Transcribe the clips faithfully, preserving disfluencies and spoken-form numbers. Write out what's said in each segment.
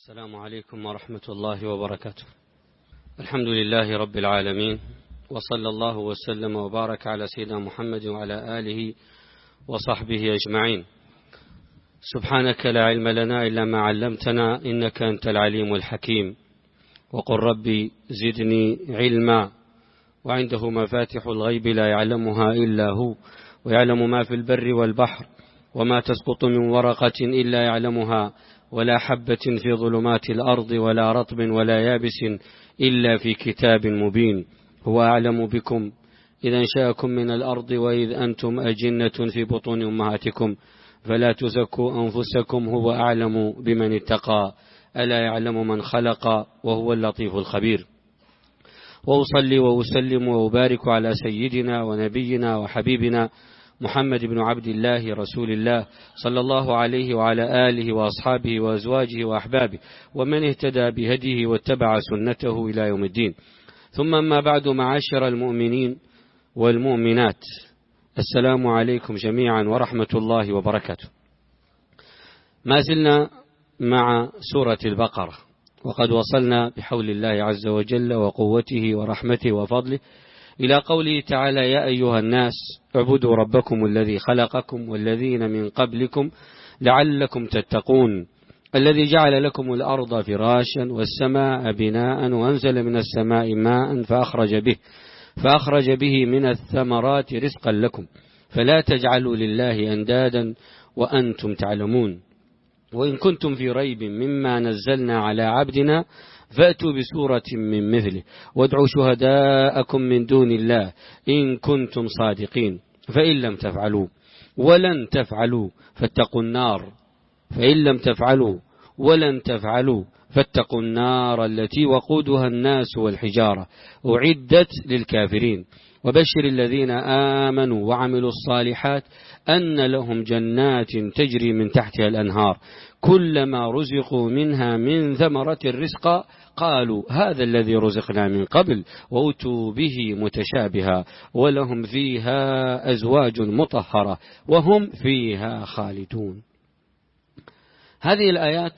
السلام عليكم ورحمة الله وبركاته. الحمد لله رب العالمين، وصلى الله وسلم وبارك على سيدنا محمد وعلى آله وصحبه أجمعين. سبحانك لا علم لنا إلا ما علمتنا إنك أنت العليم الحكيم. وقل ربي زدني علما، وعنده مفاتح الغيب لا يعلمها إلا هو، ويعلم ما في البر والبحر، وما تسقط من ورقة إلا يعلمها، ولا حبة في ظلمات الأرض ولا رطب ولا يابس إلا في كتاب مبين. هو أعلم بكم إذا انشأكم من الأرض وإذ أنتم أجنة في بطون أمهاتكم فلا تزكوا أنفسكم هو أعلم بمن اتقى ألا يعلم من خلق وهو اللطيف الخبير. وأصلي وأسلم وأبارك على سيدنا ونبينا وحبيبنا محمد بن عبد الله رسول الله صلى الله عليه وعلى آله وأصحابه وأزواجه وأحبابه ومن اهتدى بهديه واتبع سنته إلى يوم الدين. ثم ما بعد، معاشر المؤمنين والمؤمنات، السلام عليكم جميعا ورحمة الله وبركاته. ما زلنا مع سورة البقرة، وقد وصلنا بحول الله عز وجل وقوته ورحمته وفضله إلى قوله تعالى: يا أيها الناس اعبدوا ربكم الذي خلقكم والذين من قبلكم لعلكم تتقون الذي جعل لكم الأرض فراشا والسماء بناء وأنزل من السماء ماء فأخرج به فأخرج به من الثمرات رزقا لكم فلا تجعلوا لله أندادا وأنتم تعلمون. وإن كنتم في ريب مما نزلنا على عبدنا فأتوا بسورة من مثله وادعوا شهداءكم من دون الله إن كنتم صادقين فإن لم تفعلوا ولن تفعلوا فاتقوا النار فإن لم تفعلوا ولن تفعلوا فاتقوا النار التي وقودها الناس والحجارة أعدت للكافرين. وبشر الذين آمنوا وعملوا الصالحات أن لهم جنات تجري من تحتها الأنهار كلما رزقوا منها من ثمرة الرزق قالوا هذا الذي رزقنا من قبل وأتوا به متشابها ولهم فيها أزواج مطهرة وهم فيها خالدون. هذه الآيات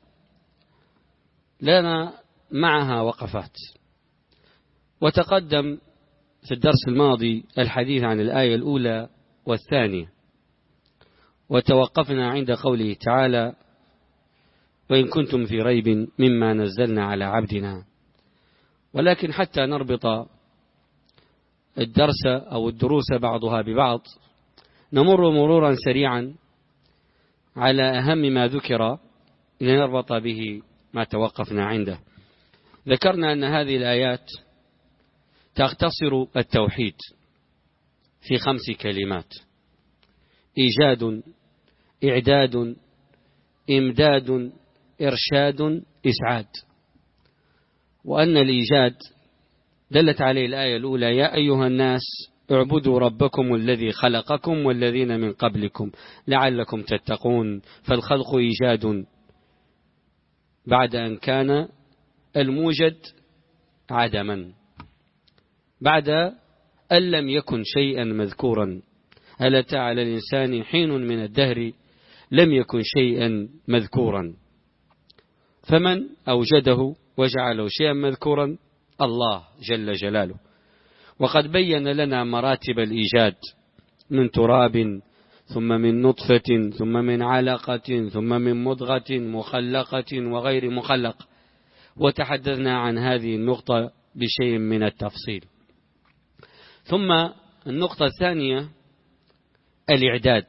لنا معها وقفات، وتقدم في الدرس الماضي الحديث عن الآية الأولى والثانية، وتوقفنا عند قوله تعالى: وإن كنتم في ريب مما نزلنا على عبدنا. ولكن حتى نربط الدرس أو الدروس بعضها ببعض نمر مرورا سريعا على أهم ما ذكر لنربط به ما توقفنا عنده. ذكرنا أن هذه الآيات تختصر التوحيد في خمس كلمات: إيجاد، إعداد، إمداد، إرشاد، إسعاد. وأن الإيجاد دلت عليه الآية الأولى: يا أيها الناس اعبدوا ربكم الذي خلقكم والذين من قبلكم لعلكم تتقون. فالخلق إيجاد بعد أن كان الموجد عدما، بعد أن لم يكن شيئا مذكورا. هل أتى على الإنسان حين من الدهر لم يكن شيئا مذكورا؟ فمن أوجده وجعله شيئا مذكورا؟ الله جل جلاله. وقد بين لنا مراتب الإيجاد: من تراب، ثم من نطفة، ثم من علقة، ثم من مضغة مخلقة وغير مخلق. وتحدثنا عن هذه النقطة بشيء من التفصيل. ثم النقطة الثانية الإعداد.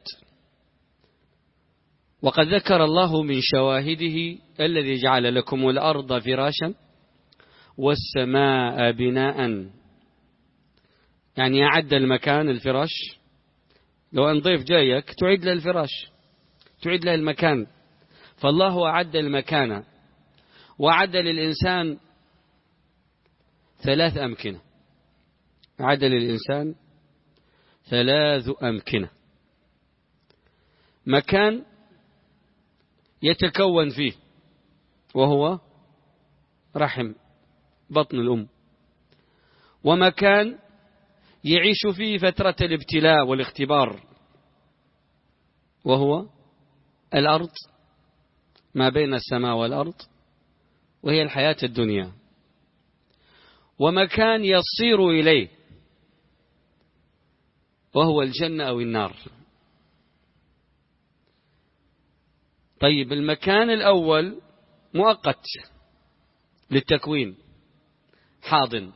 وقد ذكر الله من شواهده: الذي جعل لكم الأرض فراشا والسماء بناء، يعني أعد المكان الفراش. لو أن ضيف جايك تعيد له الفراش، تعيد له المكان. فالله أعد المكان، وأعد للإنسان ثلاث أمكنة. أعد للإنسان ثلاث أمكنة: مكان يتكون فيه وهو رحم بطن الأم، ومكان يعيش فيه فترة الابتلاء والاختبار وهو الأرض ما بين السماء والأرض، وهي الحياة الدنيا، ومكان يصير إليه وهو الجنة أو النار. طيب المكان الأول مؤقت للتكوين حاضن،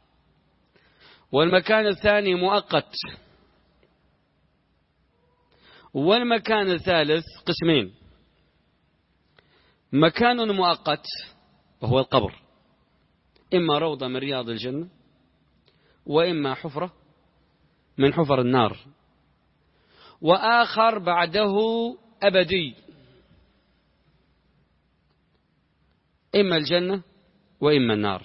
والمكان الثاني مؤقت، والمكان الثالث قسمين: مكان مؤقت وهو القبر، إما روضة من رياض الجنة وإما حفرة من حفر النار، وآخر بعده أبدي، إما الجنة وإما النار،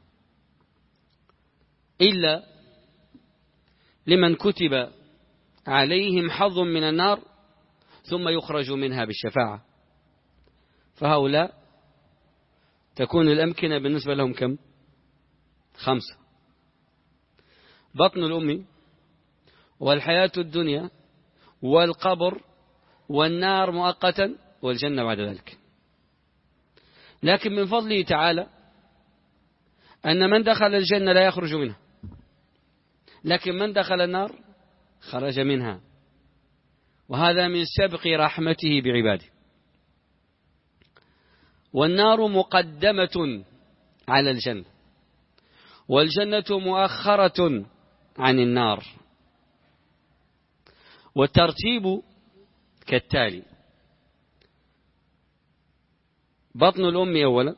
إلا لمن كتب عليهم حظ من النار ثم يخرج منها بالشفاعة، فهؤلاء تكون الأمكنة بالنسبة لهم كم؟ خمسة: بطن الأم، والحياة الدنيا، والقبر، والنار مؤقتا، والجنة بعد ذلك. لكن من فضله تعالى أن من دخل الجنة لا يخرج منها، لكن من دخل النار خرج منها، وهذا من سبق رحمته بعباده. والنار مقدمة على الجنة، والجنة مؤخرة عن النار، والترتيب كالتالي: بطن الأم أولا،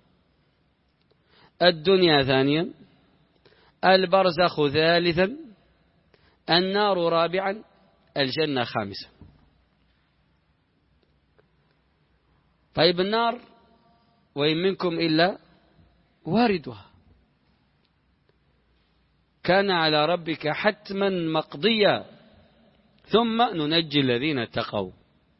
الدنيا ثانيا، البرزخ ثالثا، النار رابعا، الجنة خامسا. طيب النار وإن منكم إلا واردها، كان على ربك حتما مقضيا، ثم ننجي الذين اتقوا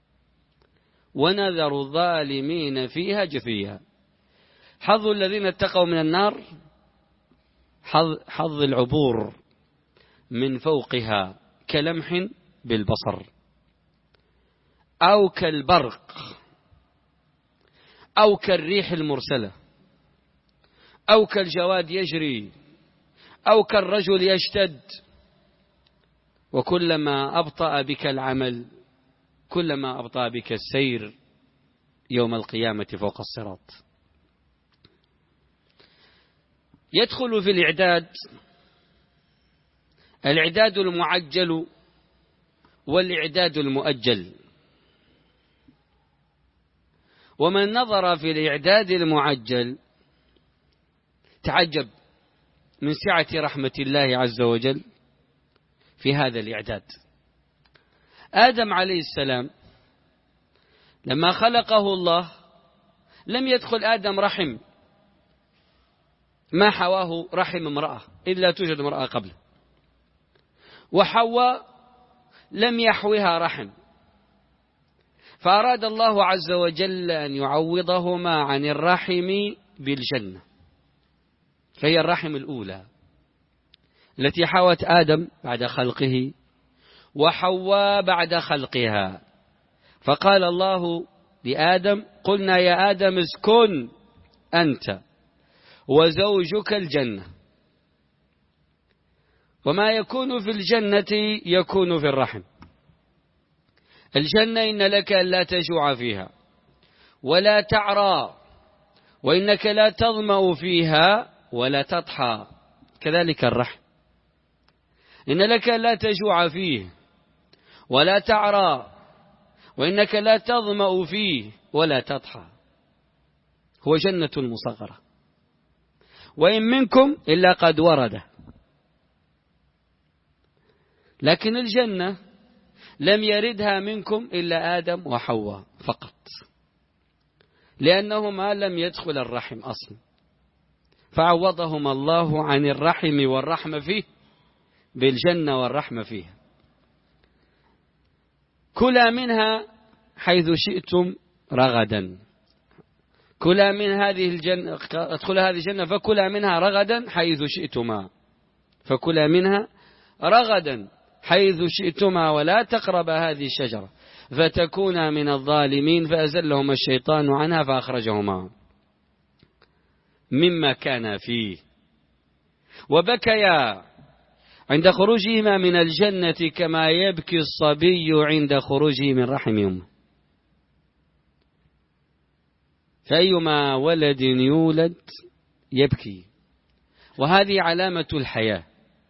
ونذر الظالمين فيها جثيا. حظ الذين اتقوا من النار حظ, حظ العبور من فوقها كلمح بالبصر، أو كالبرق، أو كالريح المرسلة، أو كالجواد يجري، أو كالرجل يشتد. وكلما أبطأ بك العمل كلما أبطأ بك السير يوم القيامة فوق الصراط. يدخل في الإعداد الإعداد المعجل والإعداد المؤجل. ومن نظر في الإعداد المعجل تعجب من سعة رحمة الله عز وجل في هذا الإعداد. آدم عليه السلام لما خلقه الله لم يدخل آدم رحم، ما حواه رحم امرأة إلا توجد امرأة قبله، وحواء لم يحوها رحم، فأراد الله عز وجل أن يعوضهما عن الرحم بالجنة، فهي الرحم الأولى التي حوت آدم بعد خلقه وحواء بعد خلقها. فقال الله لآدم: قلنا يا آدم اسكن أنت وزوجك الجنة، وما يكون في الجنة يكون في الرحم. الجنة إن لك لا تجوع فيها ولا تعرى، وإنك لا تظمأ فيها ولا تضحى. كذلك الرحم إن لك لا تجوع فيه ولا تعرى، وإنك لا تظمأ فيه ولا تضحى. هو جنة مصغرة، وإن منكم إلا قد ورد. لكن الجنة لم يردها منكم إلا آدم وحواء فقط، لأنهما لم يدخل الرحم أصلا، فعوضهما الله عن الرحم والرحمة فيه بالجنة والرحمة فيها. كلا منها حيث شئتم رغدا، كلا من هذه الجنة، ادخل هذه الجنة فكلا منها رغدا حيث شئتما، فكلا منها رغدا حيث شئتما ولا تقربا هذه الشجرة فتكونا من الظالمين، فأزلهما الشيطان عنها فأخرجهما. مما كان فيه، وبكيا عند خروجهما من الجنة كما يبكي الصبي عند خروجه من رحم أمه. فأيما ولد يولد يبكي، وهذه علامة الحياة.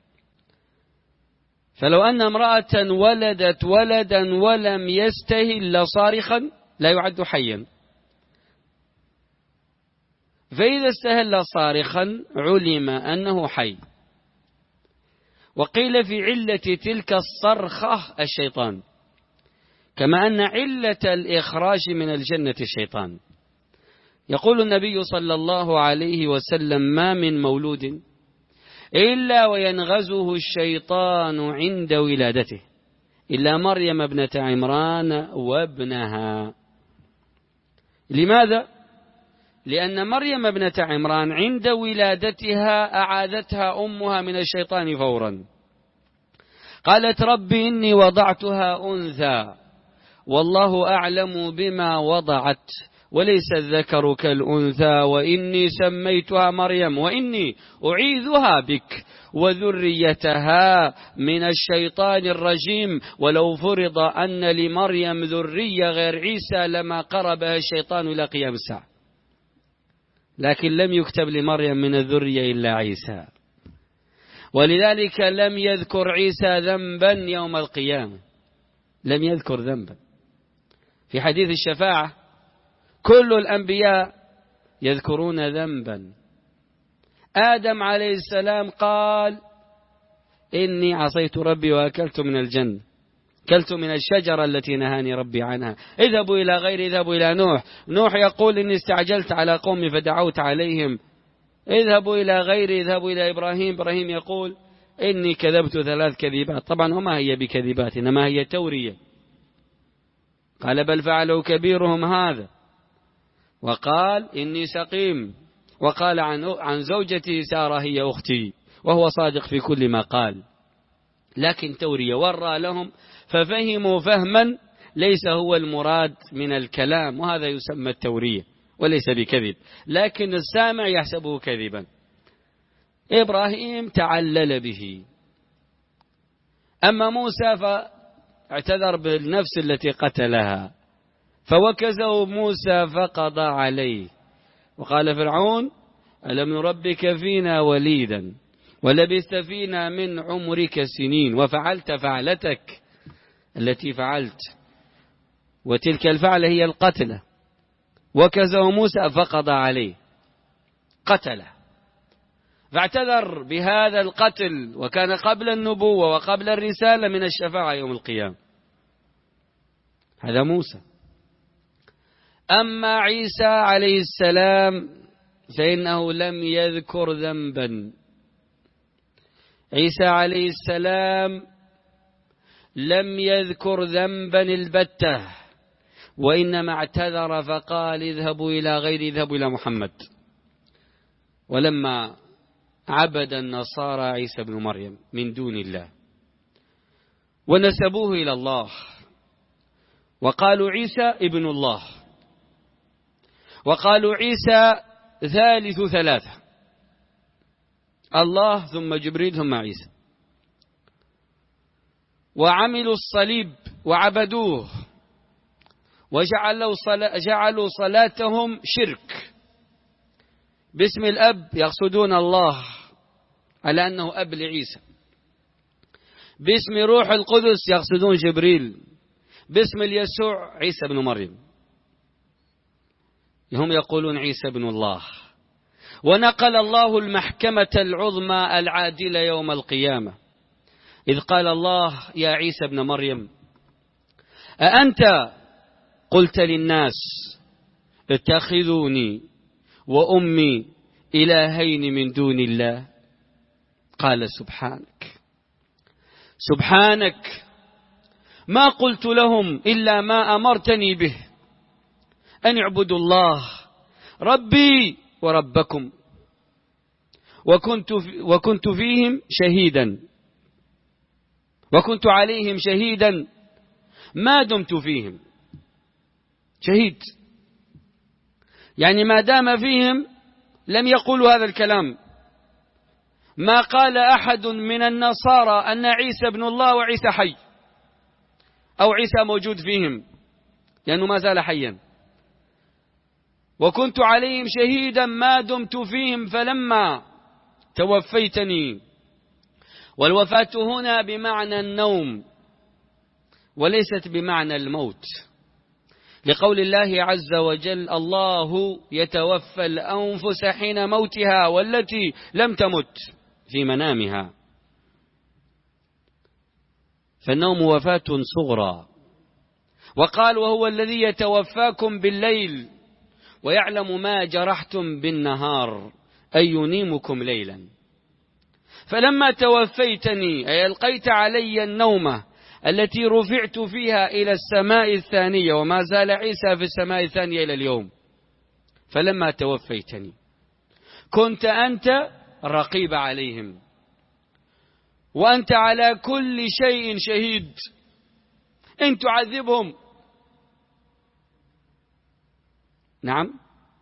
فلو أن امرأة ولدت ولدا ولم يستهل صارخا لا يعد حيا، فإذا استهل صارخا علم أنه حي. وقيل في علة تلك الصرخة الشيطان، كما أن علة الإخراج من الجنة الشيطان. يقول النبي صلى الله عليه وسلم: ما من مولود إلا وينغزه الشيطان عند ولادته إلا مريم ابنة عمران وابنها. لماذا؟ لأن مريم ابنة عمران عند ولادتها أعاذتها أمها من الشيطان فورا. قالت: رب إني وضعتها أنثى والله أعلم بما وضعت وليس الذكر كالأنثى وإني سميتها مريم وإني أعيذها بك وذريتها من الشيطان الرجيم ولو فرض أن لمريم ذرية غير عيسى لما قربها الشيطان إلى قيام الساعة. لكن لم يكتب لمريم من الذرية إلا عيسى، ولذلك لم يذكر عيسى ذنبا يوم القيامة، لم يذكر ذنبا. في حديث الشفاعة كل الأنبياء يذكرون ذنبا. آدم عليه السلام قال: إني عصيت ربي وأكلت من الجنة، أكلت من الشجرة التي نهاني ربي عنها. اذهبوا إلى غير، اذهبوا إلى نوح. نوح يقول: إني استعجلت على قومي فدعوت عليهم. اذهبوا إلى غير، اذهبوا إلى إبراهيم. إبراهيم يقول: إني كذبت ثلاث كذبات. طبعا وما هي بكذبات، إنما هي تورية. قال: بل فعلوا كبيرهم هذا. وقال: إني سقيم. وقال عن عن زوجتي سارة هي أختي، وهو صادق في كل ما قال، لكن تورية ورى لهم ففهموا فهما ليس هو المراد من الكلام، وهذا يسمى التورية وليس بكذب، لكن السامع يحسبه كذبا. إبراهيم تعلل به. أما موسى فاعتذر بالنفس التي قتلها، فوكزه موسى فقضى عليه. وقال فرعون: ألم نربك فينا وليدا ولبثت فينا من عمرك سنين وفعلت فعلتك التي فعلت. وتلك الفعلة هي القتلة. وكزه موسى فقضى عليه، قتله. فاعتذر بهذا القتل، وكان قبل النبوة وقبل الرسالة من الشفاعة يوم القيامة. هذا موسى. أما عيسى عليه السلام فإنه لم يذكر ذنبا. عيسى عليه السلام لم يذكر ذنبا البتة، وإنما اعتذر فقال: اذهبوا إلى غير، اذهبوا إلى محمد. ولما عبد النصارى عيسى بن مريم من دون الله ونسبوه إلى الله وقالوا عيسى ابن الله، وقالوا عيسى ثالث ثلاثة، الله ثم جبريل ثم عيسى، وعملوا الصليب وعبدوه وجعلوا صلا جعلوا صلاتهم شرك. باسم الأب يقصدون الله على أنه أب لعيسى، باسم روح القدس يقصدون جبريل، باسم اليسوع عيسى بن مريم. هم يقولون عيسى بن الله. ونقل الله المحكمة العظمى العادلة يوم القيامة، إذ قال الله: يا عيسى بن مريم أأنت قلت للناس اتخذوني وأمي إلهين من دون الله؟ قال: سبحانك سبحانك ما قلت لهم إلا ما أمرتني به، أن اعبدوا الله ربي وربكم، وكنت وكنت فيهم شهيدا وكنت عليهم شهيدا ما دمت فيهم. شهيد يعني ما دام فيهم لم يقولوا هذا الكلام. ما قال أحد من النصارى أن عيسى ابن الله وعيسى حي أو عيسى موجود فيهم، لأنه ما زال حيا. وكنت عليهم شهيدا ما دمت فيهم فلما توفيتني. والوفاة هنا بمعنى النوم وليست بمعنى الموت، لقول الله عز وجل: الله يتوفى الأنفس حين موتها والتي لم تمت في منامها. فالنوم وفاة صغرى. وقال: وهو الذي يتوفاكم بالليل ويعلم ما جرحتم بالنهار أي ينيمكم ليلا. فلما توفيتني أي ألقيت علي النومة التي رفعت فيها إلى السماء الثانية، وما زال عيسى في السماء الثانية إلى اليوم. فلما توفيتني كنت أنت الرقيب عليهم وأنت على كل شيء شهيد. إن تعذبهم، نعم،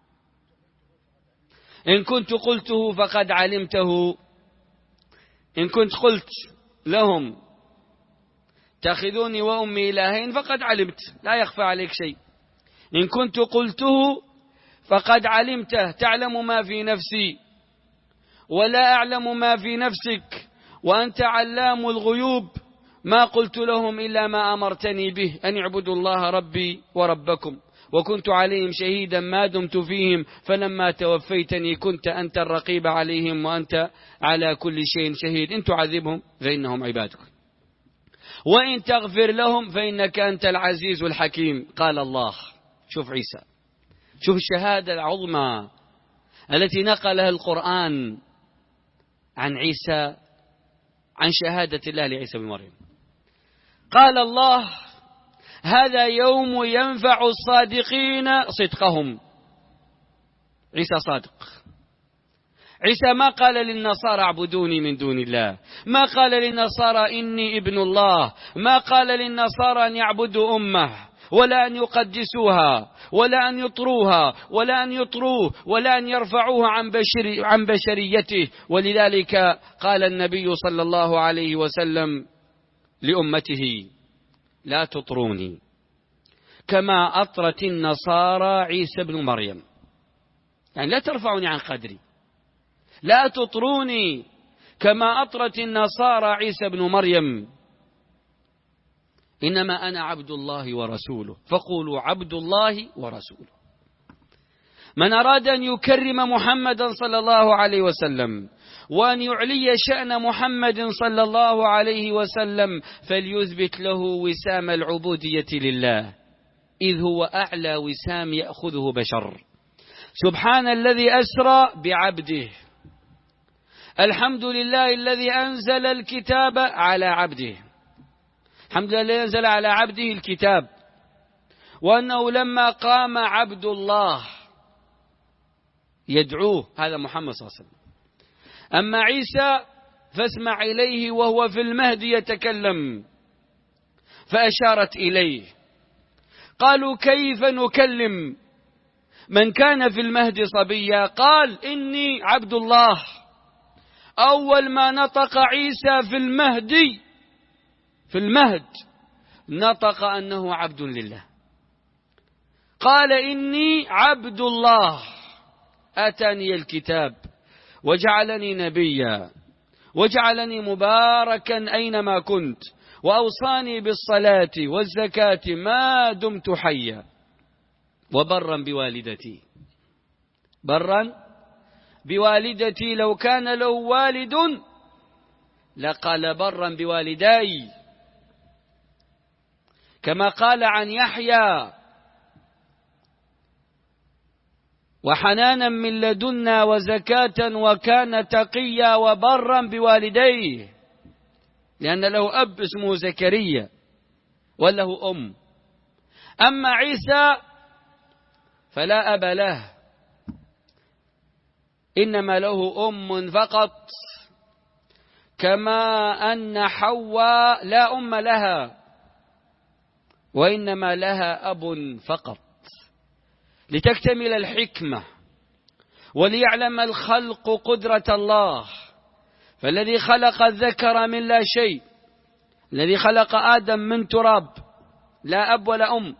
إن كنت قلته فقد علمته. إن كنت قلت لهم تأخذوني وأمي إلهين فقد علمت، لا يخفى عليك شيء. إن كنت قلته فقد علمته، تعلم ما في نفسي ولا أعلم ما في نفسك، وأنت علام الغيوب. ما قلت لهم إلا ما أمرتني به، أن اعبدوا الله ربي وربكم، وكنت عليهم شهيدا ما دمت فيهم. فلما توفيتني كنت أنت الرقيب عليهم وأنت على كل شيء شهيد. إن تعذبهم فإنهم عبادك وإن تغفر لهم فإنك أنت العزيز الحكيم. قال الله. شوف عيسى، شوف الشهادة العظمى التي نقلها القرآن عن عيسى، عن شهادة الله لعيسى بن مريم. قال الله: هذا يوم ينفع الصادقين صدقهم. عيسى صادق. عيسى ما قال للنصارى اعبدوني من دون الله، ما قال للنصارى إني ابن الله، ما قال للنصارى أن يعبدوا أمه ولا أن يقدسوها ولا أن يطروها ولا أن يطروه ولا أن يرفعوها عن, بشري عن بشريته. ولذلك قال النبي صلى الله عليه وسلم لأمته: لا تطروني كما أطرت النصارى عيسى بن مريم، يعني لا ترفعوني عن قدري. لا تطروني كما أطرت النصارى عيسى بن مريم، إنما أنا عبد الله ورسوله، فقولوا عبد الله ورسوله. من أراد أن يكرم محمدا صلى الله عليه وسلم وأن يعلي شأن محمد صلى الله عليه وسلم فليثبت له وسام العبودية لله، إذ هو أعلى وسام يأخذه بشر. سبحان الذي أسرى بعبده. الحمد لله الذي أنزل الكتاب على عبده. الحمد لله الذي أنزل على عبده الكتاب، وأنه لما قام عبد الله يدعوه، هذا محمد صلى الله عليه وسلم. أما عيسى فاسمع إليه وهو في المهد يتكلم، فأشارت إليه. قالوا: كيف نكلم من كان في المهد صبيا؟ قال: إني عبد الله. أول ما نطق عيسى في المهد في المهد نطق أنه عبد لله. قال: إني عبد الله آتاني الكتاب وجعلني نبيا وجعلني مباركا أينما كنت وأوصاني بالصلاة والزكاة ما دمت حيا وبرا بوالدتي. برا بوالدتي، لو كان له والد لقال برا بوالداي، كما قال عن يحيى: وحنانا من لدنا وزكاة وكان تقيا وبرا بوالديه، لأن له أب اسمه زكريا وله أم. أما عيسى فلا أب له، إنما له أم فقط، كما أن حواء لا أم لها وإنما لها أب فقط، لتكتمل الحكمة وليعلم الخلق قدرة الله. فالذي خلق الذكر من لا شيء، الذي خلق آدم من تراب لا أب ولا أم،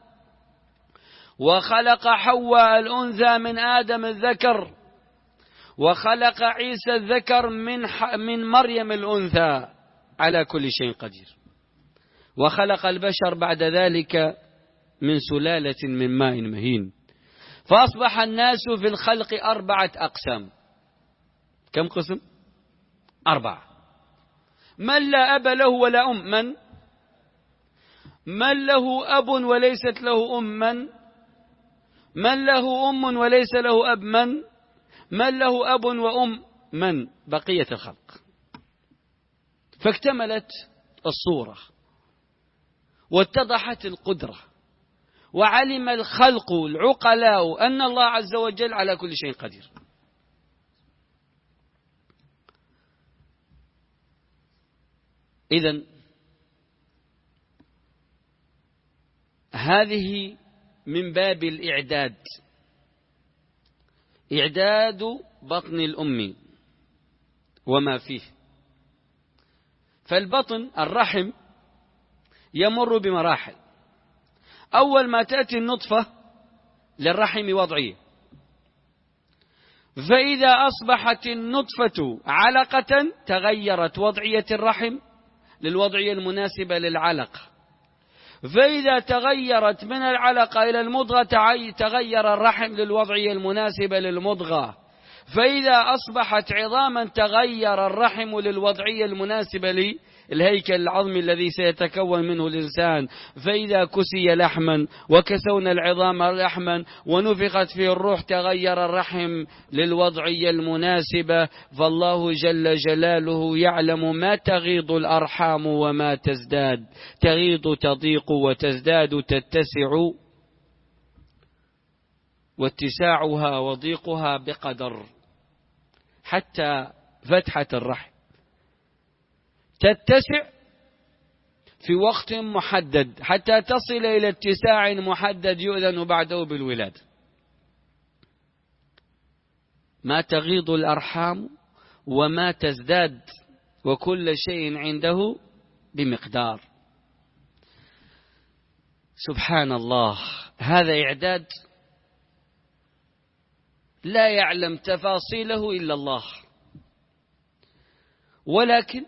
وخلق حواء الأنثى من آدم الذكر، وخلق عيسى الذكر من من مريم الأنثى، على كل شيء قدير. وخلق البشر بعد ذلك من سلالة من ماء مهين. فأصبح الناس في الخلق أربعة أقسام. كم قسم؟ أربعة. من لا أب له ولا أم، من من له أب وليست له أم، من من له أم وليس له أب، من من له أب وأم، من بقية الخلق. فاكتملت الصورة واتضحت القدرة، وعلم الخلق العقلاء أن الله عز وجل على كل شيء قدير. إذن هذه من باب الإعداد، إعداد بطن الأم وما فيه. فالبطن الرحم يمر بمراحل. أول ما تأتي النطفة للرحم وضعية، فإذا أصبحت النطفة علقة تغيرت وضعية الرحم للوضعية المناسبة للعلقة، فإذا تغيرت من العلقة إلى المضغة تغير الرحم للوضعية المناسبة للمضغة، فإذا أصبحت عظاما تغير الرحم للوضعية المناسبة للهيكل العظمي الذي سيتكون منه الإنسان، فإذا كسي لحما وكسونا العظام لحما ونفخت فيه الروح تغير الرحم للوضعية المناسبة. فالله جل جلاله يعلم ما تغيض الأرحام وما تزداد، تغيض تضيق وتزداد تتسع، واتساعها وضيقها بقدر، حتى فتحة الرحم تتسع في وقت محدد حتى تصل إلى اتساع محدد يؤذن بعده بالولادة. ما تغيض الأرحام وما تزداد، وكل شيء عنده بمقدار. سبحان الله، هذا إعداد لا يعلم تفاصيله إلا الله، ولكن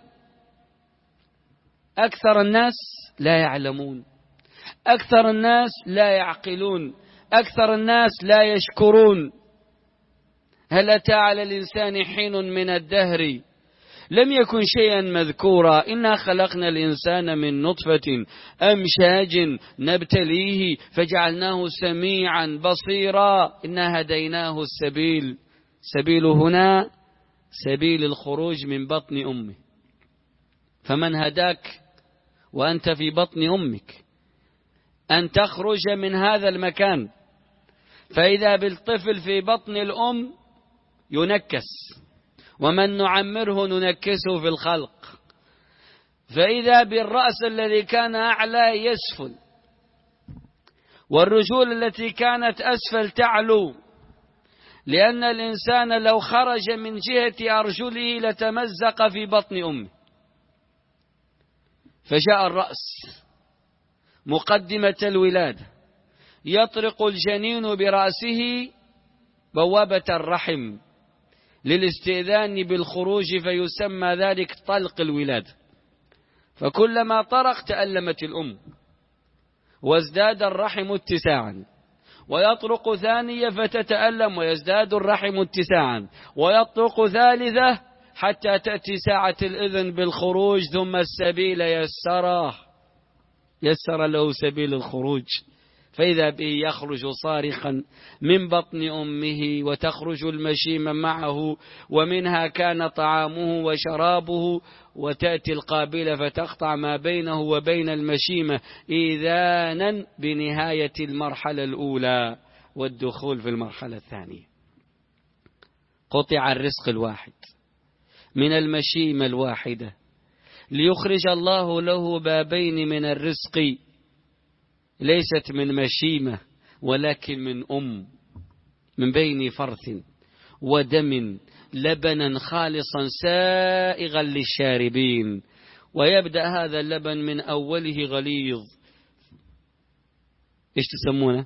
أكثر الناس لا يعلمون، أكثر الناس لا يعقلون، أكثر الناس لا يشكرون. هل أتى على الإنسان حين من الدهر لم يكن شيئا مذكورا؟ إنا خلقنا الإنسان من نطفة أمشاج نبتليه فجعلناه سميعا بصيرا إنا هديناه السبيل. سبيل هنا سبيل الخروج من بطن أمه، فمن هداك وأنت في بطن أمك أن تخرج من هذا المكان؟ فإذا بالطفل في بطن الأم ينكس، ومن نعمره ننكسه في الخلق. فإذا بالرأس الذي كان أعلى يسفل، والرجول التي كانت أسفل تعلو، لأن الإنسان لو خرج من جهة أرجله لتمزق في بطن أمه. فجاء الرأس مقدمة الولادة، يطرق الجنين برأسه بوابة الرحم للاستئذان بالخروج، فيسمى ذلك طلق الولادة. فكلما طرق تألمت الأم وازداد الرحم اتساعا، ويطرق ثانية فتتألم ويزداد الرحم اتساعا، ويطرق ثالثة حتى تأتي ساعة الإذن بالخروج، ثم السبيل يسره يسر له سبيل الخروج، فإذا به يخرج صارخا من بطن أمه، وتخرج المشيمة معه، ومنها كان طعامه وشرابه، وتأتي القابلة فتقطع ما بينه وبين المشيمة إذانا بنهاية المرحلة الأولى والدخول في المرحلة الثانية. قطع الرزق الواحد من المشيمة الواحدة ليخرج الله له بابين من الرزق، ليست من مشيمة ولكن من أم، من بين فرث ودم لبنا خالصا سائغا للشاربين. ويبدأ هذا اللبن من أوله غليظ. إيش تسمونه؟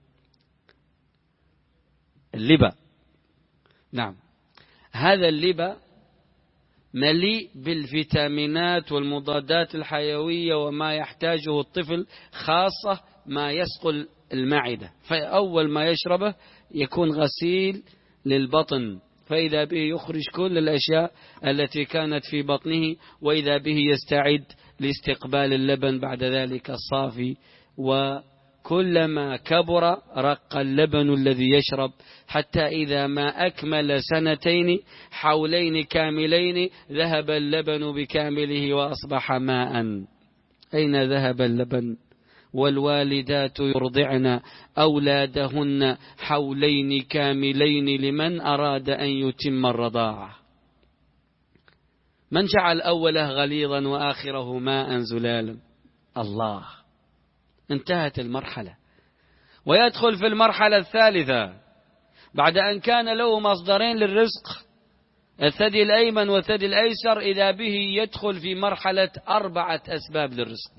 اللبا. نعم، هذا اللبا مليء بالفيتامينات والمضادات الحيوية وما يحتاجه الطفل، خاصة ما يثقل المعدة، فأول ما يشربه يكون غسيل للبطن، فإذا به يخرج كل الأشياء التي كانت في بطنه، وإذا به يستعد لاستقبال اللبن بعد ذلك الصافي. وكلما كبر رق اللبن الذي يشرب، حتى إذا ما أكمل سنتين حولين كاملين ذهب اللبن بكامله وأصبح ماء. أين ذهب اللبن؟ والوالدات يرضعن أولادهن حولين كاملين لمن أراد أن يتم الرضاعة. من جعل أوله غليظا وآخره ماء زلالا؟ الله. انتهت المرحلة، ويدخل في المرحلة الثالثة بعد أن كان له مصدرين للرزق، الثدي الأيمن والثدي الأيسر، إذا به يدخل في مرحلة أربعة أسباب للرزق: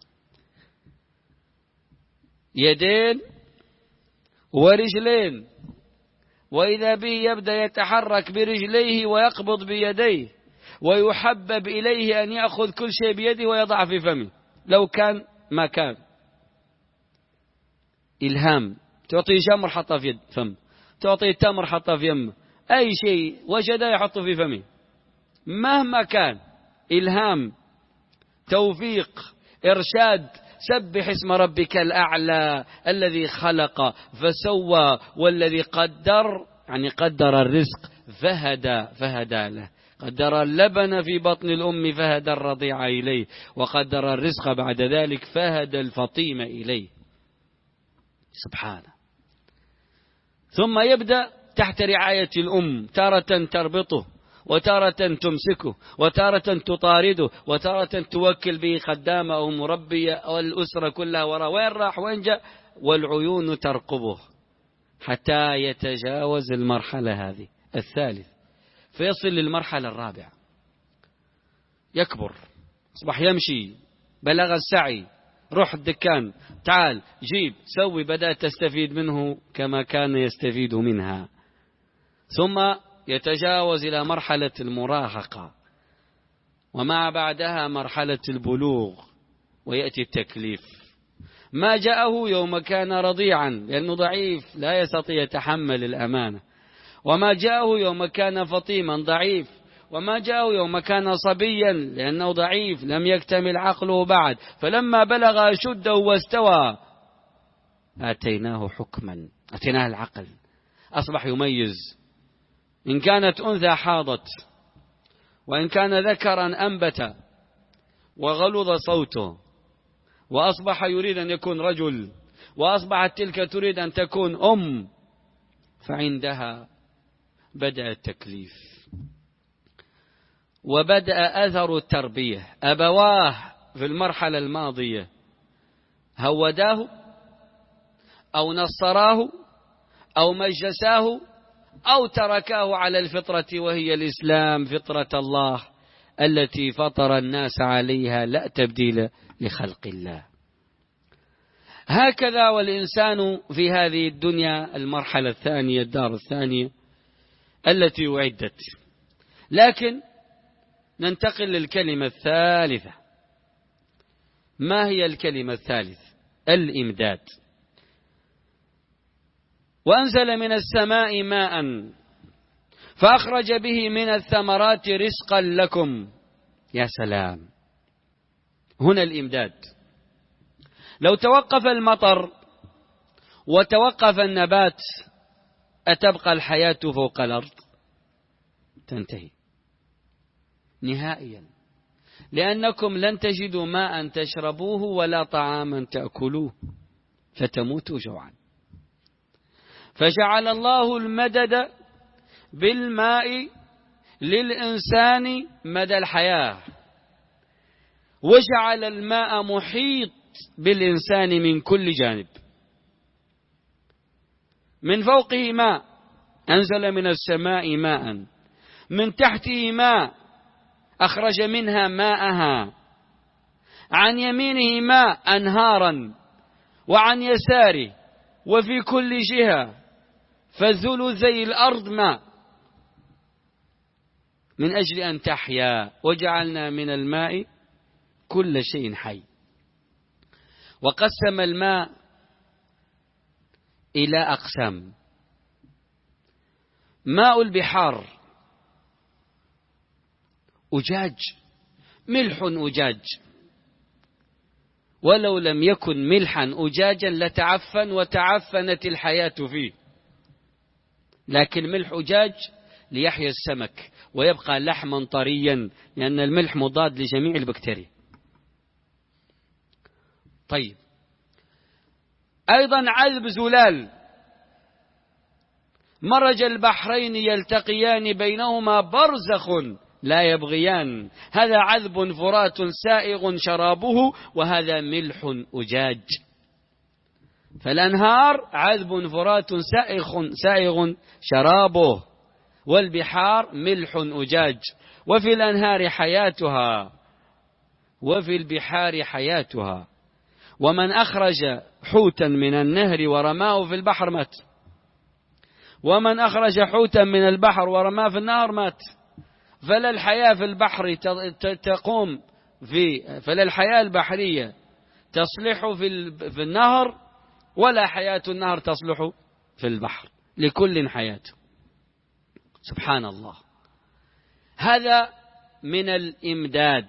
يدين ورجلين، وإذا به يبدأ يتحرك برجليه ويقبض بيديه، ويحبب إليه أن يأخذ كل شيء بيده ويضع في فمه لو كان ما كان. إلهام، تعطي جمر حطه في فم، تعطي تمر حطه في يمه، أي شيء وجده يحطه في فمه مهما كان. إلهام، توفيق، إرشاد. سبح اسم ربك الأعلى الذي خلق فسوى والذي قدر، يعني قدر الرزق فهدى فهدى له. قدر اللبن في بطن الأم فهدى الرضيع إليه، وقدر الرزق بعد ذلك فهدى الفطيم إليه. سبحانه. ثم يبدأ تحت رعاية الأم، تارة تربطه، وتارة تمسكه، وتارة تطارده، وتارة توكل به خدامة أو مربية أو الأسرة كلها وراء، وين راح وين جاء، والعيون ترقبه حتى يتجاوز المرحلة هذه الثالث، فيصل للمرحلة الرابعة. يكبر، أصبح يمشي، بلغ السعي، روح الدكان، تعال جيب سوي، بدأت تستفيد منه كما كان يستفيد منها. ثم يتجاوز إلى مرحلة المراهقة، وما بعدها مرحلة البلوغ، ويأتي التكليف. ما جاءه يوم كان رضيعا لأنه ضعيف لا يستطيع يتحمل الأمانة، وما جاءه يوم كان فطيما ضعيف، وما جاءه يوم كان صبيا لأنه ضعيف لم يكتمل عقله بعد، فلما بلغ أشده واستوى آتيناه حكما، آتيناه العقل، أصبح يميز. إن كانت أنثى حاضت، وإن كان ذكرا أنبت وغلظ صوته، وأصبح يريد أن يكون رجل، وأصبحت تلك تريد أن تكون أم، فعندها بدأ التكليف وبدأ أثر التربية. أبواه في المرحلة الماضية هوداه أو نصراه أو مجساه أو تركاه على الفطرة، وهي الإسلام، فطرة الله التي فطر الناس عليها، لا تبديل لخلق الله. هكذا والإنسان في هذه الدنيا المرحلة الثانية، الدار الثانية التي أعدت. لكن ننتقل للكلمة الثالثة. ما هي الكلمة الثالثة؟ الإمداد. وأنزل من السماء ماء فأخرج به من الثمرات رزقا لكم. يا سلام، هنا الإمداد. لو توقف المطر وتوقف النبات أتبقى الحياة فوق الأرض؟ تنتهي نهائيا، لأنكم لن تجدوا ماء تشربوه ولا طعاما تأكلوه فتموتوا جوعا. فجعل الله المدد بالماء للإنسان مدى الحياة، وجعل الماء محيط بالإنسان من كل جانب. من فوقه ماء، أنزل من السماء ماء، من تحته ماء أخرج منها ماءها، عن يمينه ماء أنهارا، وعن يساره، وفي كل جهة، فثلثي الأرض ماء، من أجل أن تحيا. وجعلنا من الماء كل شيء حي. وقسم الماء إلى أقسام: ماء البحار أجاج، ملح أجاج، ولو لم يكن ملحا أجاجا لتعفن وتعفنت الحياة فيه، لكن ملح أجاج ليحيى السمك ويبقى لحما طريا، لأن الملح مضاد لجميع البكتيريا. طيب، أيضا عذب زلال: مرج البحرين يلتقيان بينهما برزخ لا يبغيان، هذا عذب فرات سائغ شرابه، وهذا ملح أجاج. فالأنهار عذب فرات سائغ, سائغ شرابه، والبحار ملح أجاج. وفي الأنهار حياتها، وفي البحار حياتها. ومن أخرج حوتا من النهر ورماه في البحر مات، ومن أخرج حوتا من البحر ورماه في النهر مات. فلا الحياة في البحر تقوم في فلا الحياة البحرية تصلح في في النهر، ولا حياة النهر تصلح في البحر، لكل حياة. سبحان الله. هذا من الإمداد.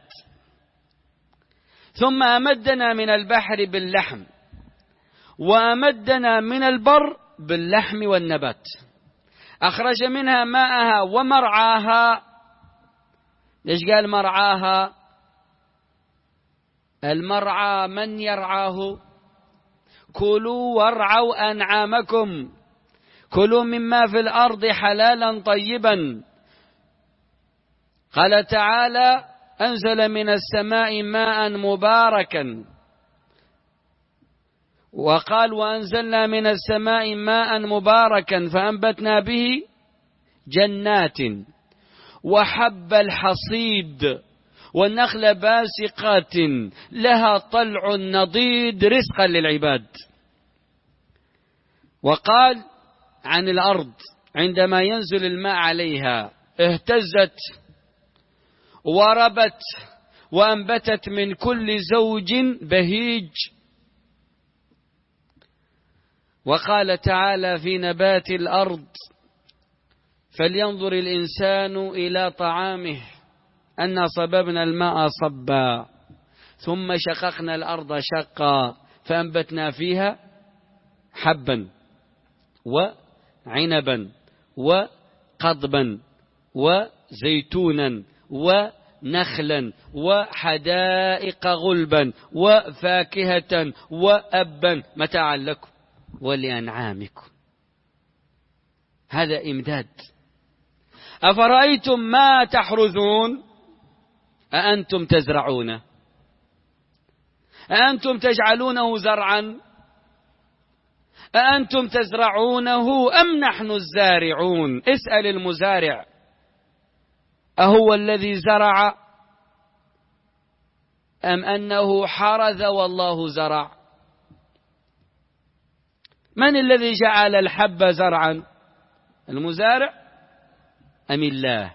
ثم أمدنا من البحر باللحم، وأمدنا من البر باللحم والنبات، أخرج منها ماءها ومرعاها. ليش قال مرعاها؟ المرعى من يرعاه؟ كلوا وارعوا أنعامكم، كلوا مما في الأرض حلالا طيبا. قال تعالى: أنزل من السماء ماء مباركا. وقال: وأنزلنا من السماء ماء مباركا فأنبتنا به جنات وحب الحصيد والنخل باسقات لها طلع نضيد رزقا للعباد. وقال عن الأرض عندما ينزل الماء عليها: اهتزت وربت وأنبتت من كل زوج بهيج. وقال تعالى في نبات الأرض: فلينظر الإنسان إلى طعامه أنا صببنا الماء صبا ثم شققنا الأرض شقا فأنبتنا فيها حبا وعنبا وقضبا وزيتونا ونخلا وحدائق غلبا وفاكهة وأبا متاعا لكم ولأنعامكم. هذا إمداد. أفرأيتم ما تحرثون أأنتم تزرعونه أأنتم تجعلونه زرعا أأنتم تزرعونه أم نحن الزارعون؟ اسأل المزارع أهو الذي زرع أم أنه حرث والله زرع؟ من الذي جعل الحب زرعا، المزارع أم الله؟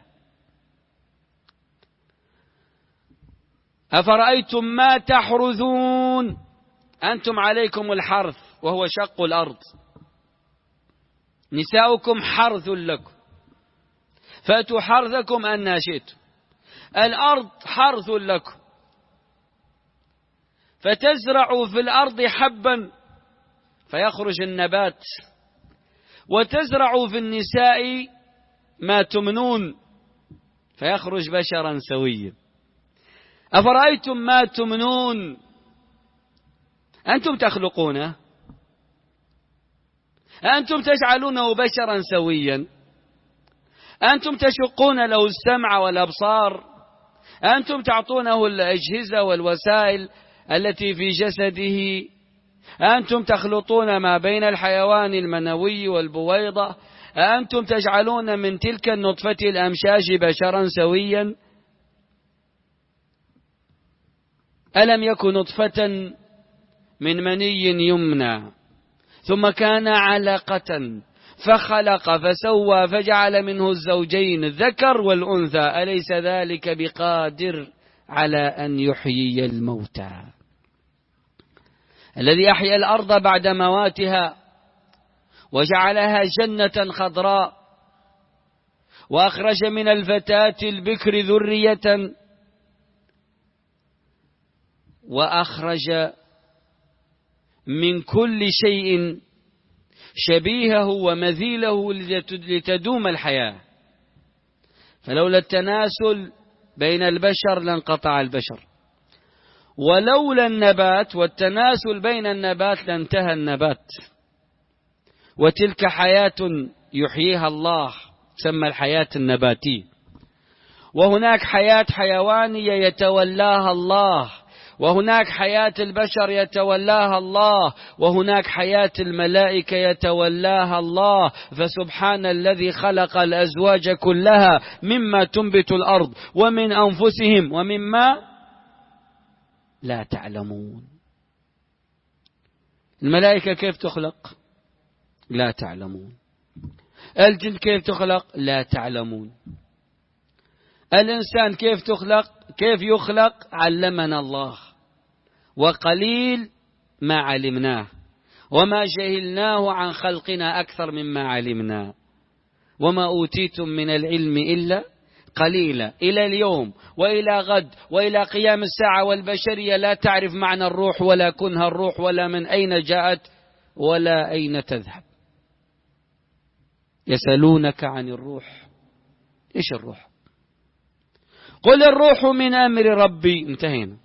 أفرأيتم ما تحرثون أنتم عليكم الحرث وهو شق الأرض، نساؤكم حرث لكم فأتوا حرثكم أن شئتم. الأرض حرث لكم، فتزرعوا في الأرض حبا فيخرج النبات، وتزرعوا في النساء ما تمنون فيخرج بشرا سويا. أفرأيتم ما تمنون أنتم تخلقونه أنتم تجعلونه بشرا سويا، أنتم تشقون له السمع والأبصار، أنتم تعطونه الأجهزة والوسائل التي في جسده أنتم تخلطون ما بين الحيوان المنوي والبويضة، أنتم تجعلون من تلك النطفة الأمشاج بشرا سويا. ألم يكن نطفة من مني يمنى ثم كان علقة فخلق فسوى فجعل منه الزوجين الذكر والأنثى، أليس ذلك بقادر على أن يحيي الموتى؟ الذي أحيا الأرض بعد مواتها وجعلها جنة خضراء وأخرج من الفتاة البكر ذرية وأخرج من كل شيء شبيهه ومثيله لتدوم الحياة. فلولا التناسل بين البشر لانقطع البشر، ولولا النبات والتناسل بين النبات لانتهى النبات. وتلك حياة يحييها الله تسمى الحياة النباتية، وهناك حياة حيوانية يتولاها الله، وهناك حياة البشر يتولاها الله، وهناك حياة الملائكة يتولاها الله. فسبحان الذي خلق الأزواج كلها مما تنبت الأرض ومن أنفسهم ومما لا تعلمون. الملائكة كيف تخلق؟ لا تعلمون. الجن كيف تخلق؟ لا تعلمون. الإنسان كيف تخلق؟ كيف يخلق؟ علمنا الله، وقليل ما علمناه، وما جهلناه عن خلقنا أكثر مما علمنا، وما أوتيتم من العلم إلا قليلا. إلى اليوم وإلى غد وإلى قيام الساعة والبشرية لا تعرف معنى الروح ولا كنها الروح ولا من أين جاءت ولا أين تذهب. يسألونك عن الروح. إيش الروح؟ قل الروح من أمر ربي. انتهينا.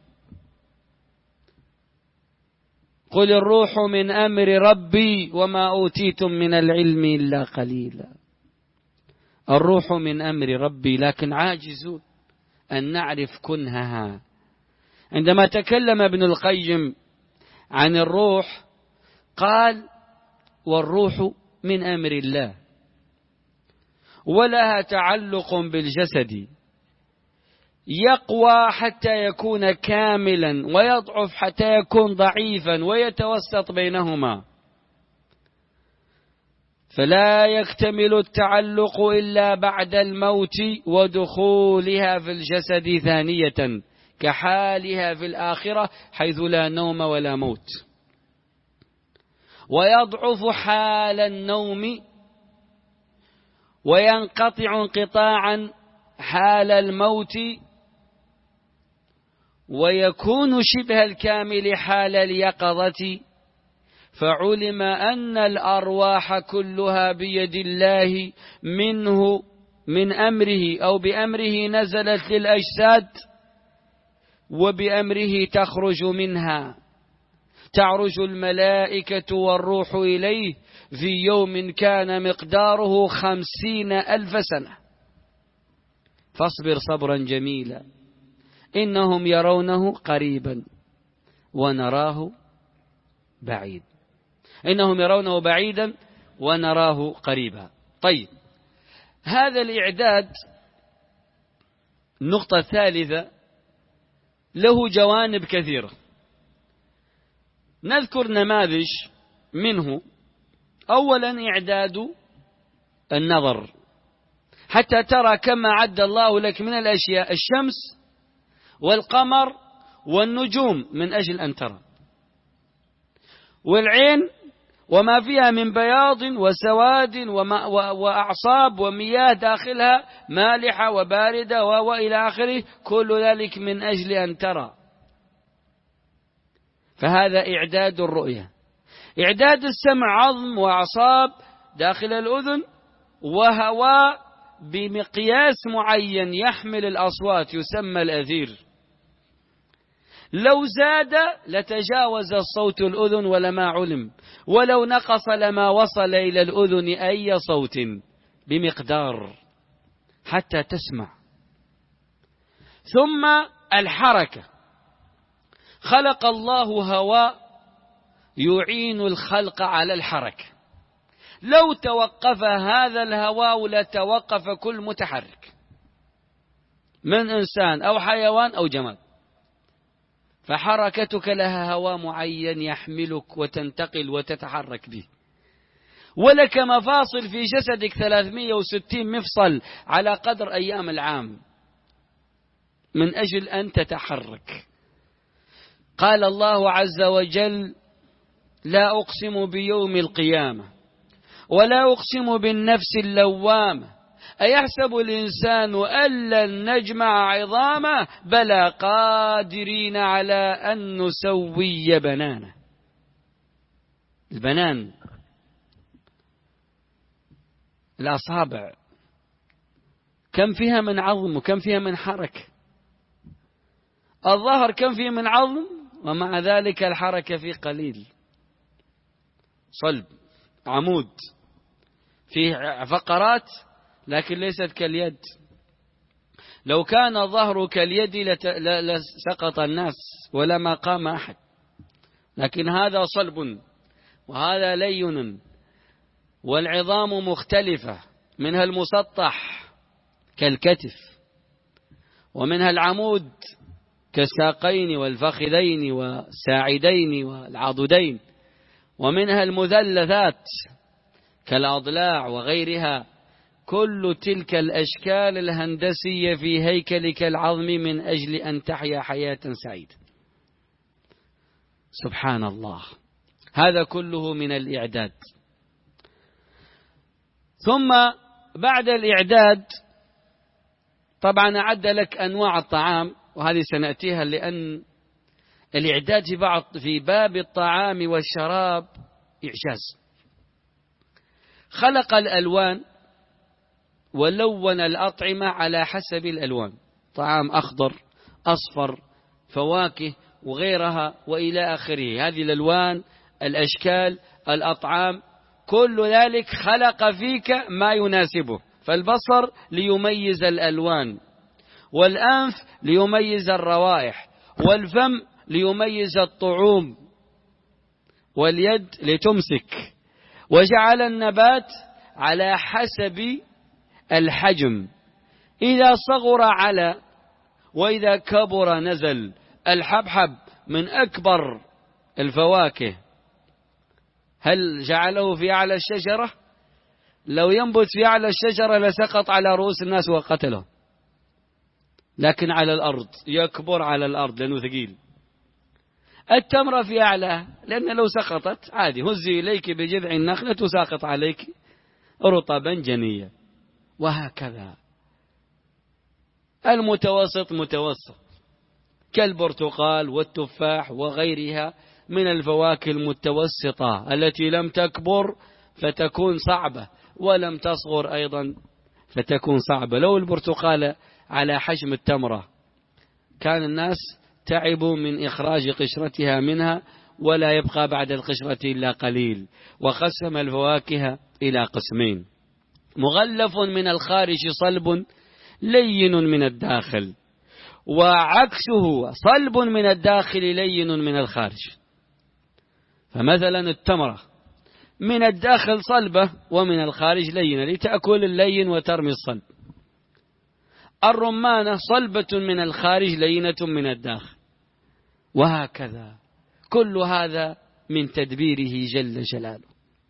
قل الروح من أمر ربي وما أوتيتم من العلم إلا قليلا. الروح من أمر ربي، لكن عاجزون أن نعرف كنهها. عندما تكلم ابن القيم عن الروح قال: والروح من أمر الله ولها تعلق بالجسد، يقوى حتى يكون كاملا ويضعف حتى يكون ضعيفا ويتوسط بينهما، فلا يكتمل التعلق إلا بعد الموت ودخولها في الجسد ثانية، كحالها في الآخرة حيث لا نوم ولا موت. ويضعف حال النوم وينقطع انقطاعا حال الموت، ويكون شبه الكامل حال اليقظة. فعلم أن الأرواح كلها بيد الله، منه من أمره أو بأمره نزلت للأجساد، وبأمره تخرج منها. تعرج الملائكة والروح إليه في يوم كان مقداره خمسين ألف سنة. فاصبر صبرا جميلا إنهم يرونه قريبا ونراه بعيد. إنهم يرونه بعيدا ونراه قريبا. طيب، هذا الإعداد النقطة الثالثة له جوانب كثيرة، نذكر نماذج منه. أولا إعداد النظر، حتى ترى كما عد الله لك من الأشياء الشمس والقمر والنجوم من أجل أن ترى، والعين وما فيها من بياض وسواد وأعصاب ومياه داخلها مالحة وباردة وإلى آخره، كل ذلك من أجل أن ترى. فهذا إعداد الرؤية. إعداد السمع عظم وأعصاب داخل الأذن وهواء بمقياس معين يحمل الأصوات يسمى الأثير، لو زاد لتجاوز الصوت الأذن ولما علم، ولو نقص لما وصل إلى الأذن أي صوت بمقدار حتى تسمع. ثم الحركة، خلق الله هواء يعين الخلق على الحركة. لو توقف هذا الهواء لتوقف كل متحرك من إنسان أو حيوان أو جماد. فحركتك لها هواء معين يحملك وتنتقل وتتحرك به. ولك مفاصل في جسدك ثلاثمئة وستين مفصل على قدر أيام العام من أجل أن تتحرك. قال الله عز وجل: لا أقسم بيوم القيامة ولا أقسم بالنفس اللوامة أيحسب الإنسان أن لن نجمع عظامه بلى قادرين على أن نسوي بنانه. البنان الأصابع كم فيها من عظم وكم فيها من حركة. الظهر كم فيه من عظم ومع ذلك الحركة فيه قليل. صلب عمود فيه فقرات لكن ليست كاليد. لو كان الظهر كاليد لسقط الناس ولما قام أحد، لكن هذا صلب وهذا لين. والعظام مختلفة، منها المسطح كالكتف، ومنها العمود كالساقين والفخذين والساعدين والعضدين، ومنها المثلثات كالأضلاع وغيرها. كل تلك الأشكال الهندسية في هيكلك العظمي من أجل أن تحيا حياة سعيدة. سبحان الله، هذا كله من الإعداد. ثم بعد الإعداد طبعا أعد لك أنواع الطعام، وهذه سنأتيها لأن الإعداد في بعض في باب الطعام والشراب إعجاز. خلق الألوان ولون الأطعمة على حسب الألوان، طعام أخضر أصفر فواكه وغيرها وإلى آخره. هذه الألوان الأشكال الأطعام كل ذلك خلق فيك ما يناسبه. فالبصر ليميز الألوان، والأنف ليميز الروائح، والفم ليميز الطعوم، واليد لتمسك. وجعل النبات على حسب الحجم، إذا صغر على وإذا كبر نزل. الحبحب من أكبر الفواكه، هل جعله في أعلى الشجرة؟ لو ينبت في أعلى الشجرة لسقط على رؤوس الناس وقتلهم، لكن على الأرض يكبر على الأرض لأنه ثقيل. التمرة في أعلى لأن لو سقطت عادي، هزي إليك بجذع النخلة تساقط عليك رطبا جنيا. وهكذا المتوسط متوسط كالبرتقال والتفاح وغيرها من الفواكه المتوسطة التي لم تكبر فتكون صعبة ولم تصغر أيضا فتكون صعبة. لو البرتقالة على حجم التمرة كان الناس تعبوا من إخراج قشرتها منها ولا يبقى بعد القشرة إلا قليل. وقسم الفواكه إلى قسمين: مغلف من الخارج صلب لين من الداخل، وعكسه صلب من الداخل لين من الخارج. فمثلا التمرة من الداخل صلبة ومن الخارج لينة لتأكل اللين وترمي الصلب. الرمانة صلبة من الخارج لينة من الداخل. وهكذا كل هذا من تدبيره جل جلاله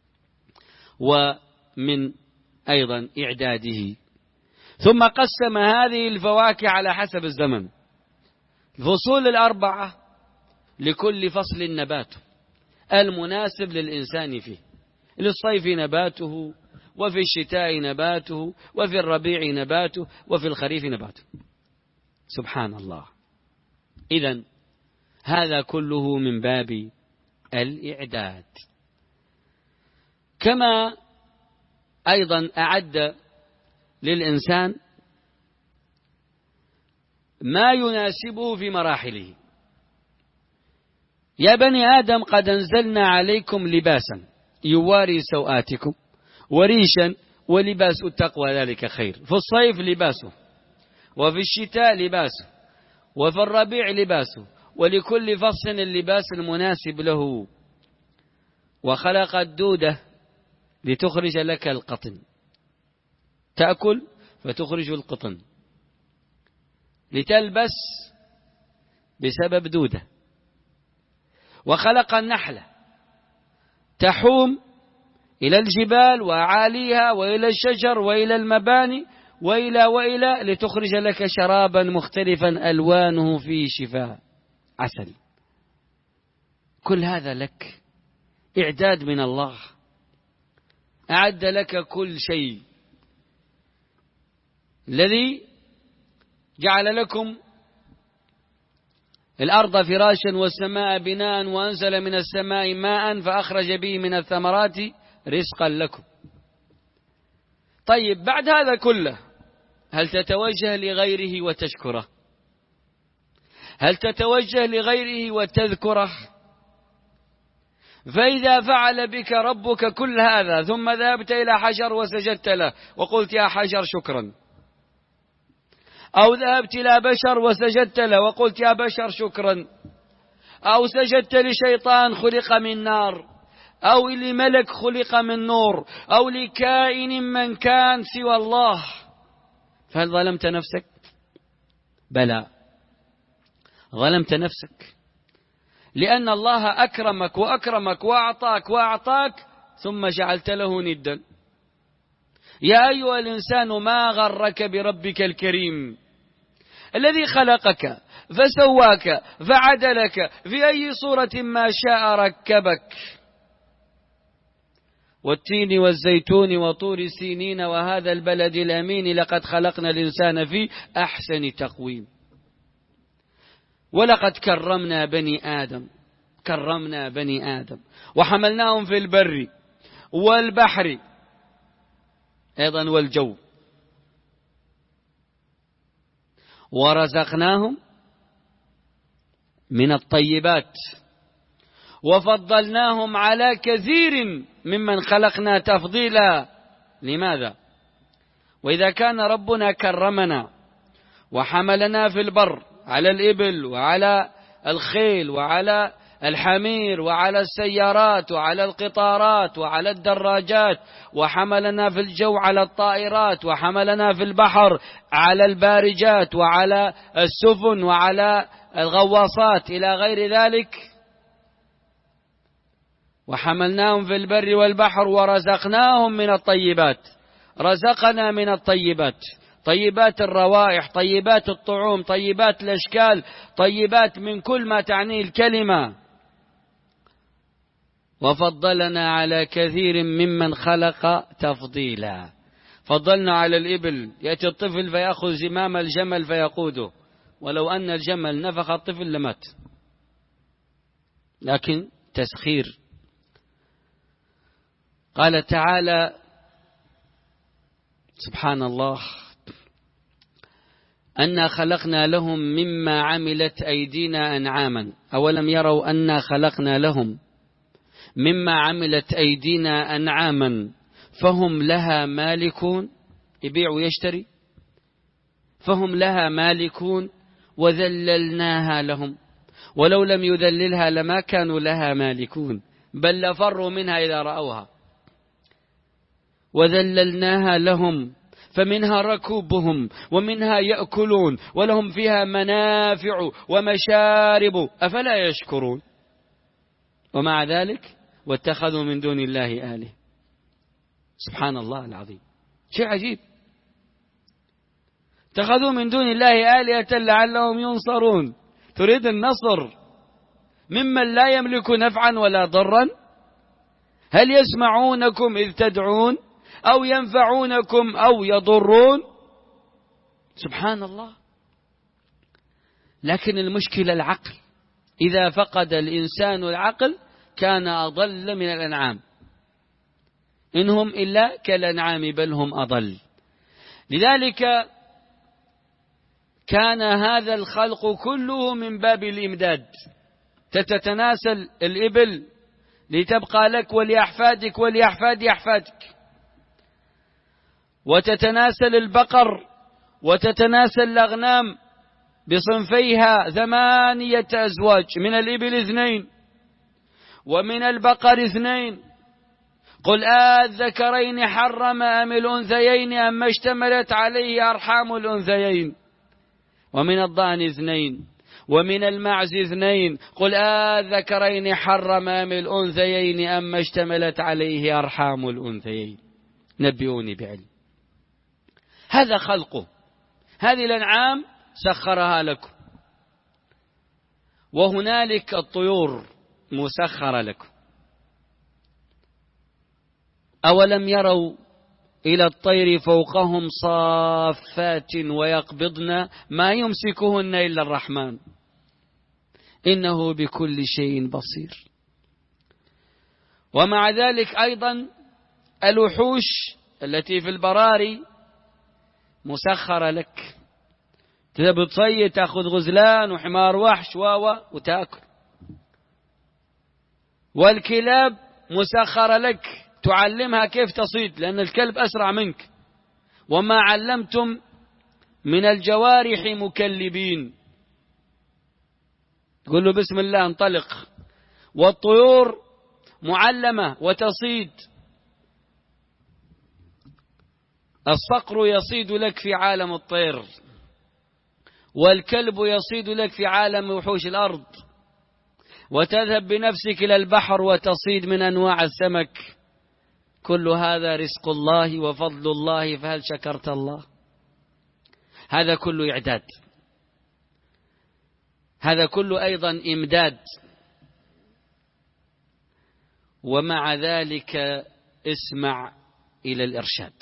ومن أيضا إعداده. ثم قسم هذه الفواكه على حسب الزمن. الفصول الأربعة لكل فصل نباته المناسب للإنسان فيه. للصيف نباته، وفي الشتاء نباته، وفي الربيع نباته، وفي الخريف نباته. سبحان الله. إذن هذا كله من باب الإعداد. كما أيضا أعد للإنسان ما يناسبه في مراحله. يا بني آدم قد أنزلنا عليكم لباسا يواري سوآتكم وريشا ولباس التقوى ذلك خير. في الصيف لباسه، وفي الشتاء لباسه، وفي الربيع لباسه، ولكل فصل اللباس المناسب له. وخلق الدودة لتخرج لك القطن، تأكل فتخرج القطن، لتلبس بسبب دودة. وخلق النحلة تحوم إلى الجبال وأعاليها وإلى الشجر وإلى المباني وإلى وإلى لتخرج لك شرابا مختلفا ألوانه فيه شفاء، عسل. كل هذا لك إعداد من الله، أعد لك كل شيء. الذي جعل لكم الأرض فراشا والسماء بناء وأنزل من السماء ماء فأخرج به من الثمرات رزقا لكم. طيب، بعد هذا كله هل تتوجه لغيره وتشكره؟ هل تتوجه لغيره وتذكره؟ فإذا فعل بك ربك كل هذا ثم ذهبت إلى حجر وسجدت له وقلت يا حجر شكرا، أو ذهبت إلى بشر وسجدت له وقلت يا بشر شكرا، أو سجدت لشيطان خلق من نار، أو لملك خلق من نور، أو لكائن من كان سوى الله، فهل ظلمت نفسك؟ بلى، ظلمت نفسك، لأن الله أكرمك وأكرمك وأعطاك وأعطاك ثم جعلت له ندا. يا أيها الإنسان ما غرك بربك الكريم الذي خلقك فسواك فعدلك في أي صورة ما شاء ركبك. والتين والزيتون وطور سينين وهذا البلد الأمين لقد خلقنا الإنسان في أحسن تقويم. ولقد كرمنا بني آدم، كرمنا بني آدم وحملناهم في البر والبحر أيضا والجو، ورزقناهم من الطيبات وفضلناهم على كثير ممن خلقنا تفضيلا. لماذا؟ وإذا كان ربنا كرمنا وحملنا في البر على الإبل وعلى الخيل وعلى الحمير وعلى السيارات وعلى القطارات وعلى الدراجات، وحملنا في الجو على الطائرات، وحملنا في البحر على البارجات وعلى السفن وعلى الغواصات إلى غير ذلك، وحملناهم في البر والبحر ورزقناهم من الطيبات، رزقنا من الطيبات، طيبات الروائح، طيبات الطعوم، طيبات الأشكال، طيبات من كل ما تعنيه الكلمة. وفضلنا على كثير ممن خلق تفضيلا. فضلنا على الإبل، يأتي الطفل فيأخذ زمام الجمل فيقوده، ولو أن الجمل نفخ الطفل لمات، لكن تسخير. قال تعالى سبحان الله: أنا خلقنا لهم مما عملت أيدينا أنعاما أولم يروا أنا خلقنا لهم مما عملت أيدينا أنعاما فهم لها مالكون. يبيع ويشتري، فهم لها مالكون وذللناها لهم ولو لم يذللها لما كانوا لها مالكون بل لفروا منها إذا رأوها. وذللناها لهم فمنها ركوبهم ومنها يأكلون ولهم فيها منافع ومشارب أفلا يشكرون. ومع ذلك واتخذوا من دون الله آلهة. سبحان الله العظيم، شيء عجيب. اتخذوا من دون الله آلهة لعلهم ينصرون. تريد النصر ممن لا يملك نفعا ولا ضرا؟ هل يسمعونكم إذ تدعون أو ينفعونكم أو يضرون؟ سبحان الله. لكن المشكلة العقل، إذا فقد الإنسان العقل كان أضل من الأنعام، إنهم إلا كالأنعام بل هم أضل. لذلك كان هذا الخلق كله من باب الإمداد. تتناسل الإبل لتبقى لك ولأحفادك ولأحفاد أحفادك، وتتناسل البقر وتتناسل الأغنام بصنفيها ثمانية أزواج، من الإبل اثنين ومن البقر اثنين قل آذكرين حرم أم الأنثيين أم اشتملت عليه أرحام الأنثيين ومن الضأن اثنين ومن المعز اثنين قل آذكرين حرم أم الأنثيين أم اشتملت عليه أرحام الأنثيين نبئوني بعلم. هذا خلقه، هذه الأنعام سخرها لكم، وهنالك الطيور مسخرة لكم. أولم يروا إلى الطير فوقهم صافات ويقبضن ما يمسكهن إلا الرحمن إنه بكل شيء بصير. ومع ذلك أيضا الوحوش التي في البراري مسخرة لك، تذهب تصيد تأخذ غزلان وحمار وحش واوا وتأكل. والكلاب مسخرة لك، تعلمها كيف تصيد لأن الكلب أسرع منك. وما علمتم من الجوارح مكلبين، تقول له بسم الله انطلق. والطيور معلمة وتصيد، الصقر يصيد لك في عالم الطير، والكلب يصيد لك في عالم وحوش الأرض، وتذهب بنفسك إلى البحر وتصيد من أنواع السمك. كل هذا رزق الله وفضل الله، فهل شكرت الله؟ هذا كله إعداد، هذا كله أيضا إمداد. ومع ذلك اسمع إلى الإرشاد.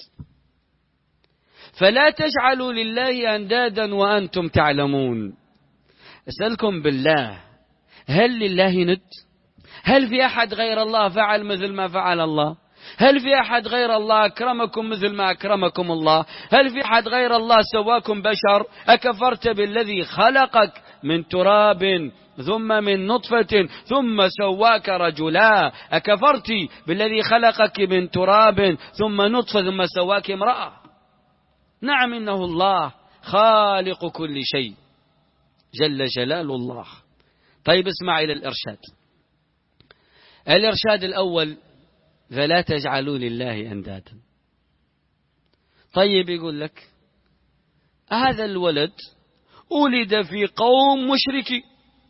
فلا تجعلوا لله أندادا وأنتم تعلمون. أسألكم بالله، هل لله ند؟ هل في أحد غير الله فعل مثل ما فعل الله؟ هل في أحد غير الله أكرمكم مثل ما أكرمكم الله؟ هل في أحد غير الله سواكم بشر؟ أكفرت بالذي خلقك من تراب ثم من نطفة ثم سواك رجلا؟ أكفرت بالذي خلقك من تراب ثم نطفة ثم سواك امرأة؟ نعم إنه الله خالق كل شيء جل جلال الله. طيب اسمع إلى الإرشاد. الإرشاد الأول: فلا تجعلوا لله أندادا. طيب يقول لك هذا الولد ولد في قوم مشركي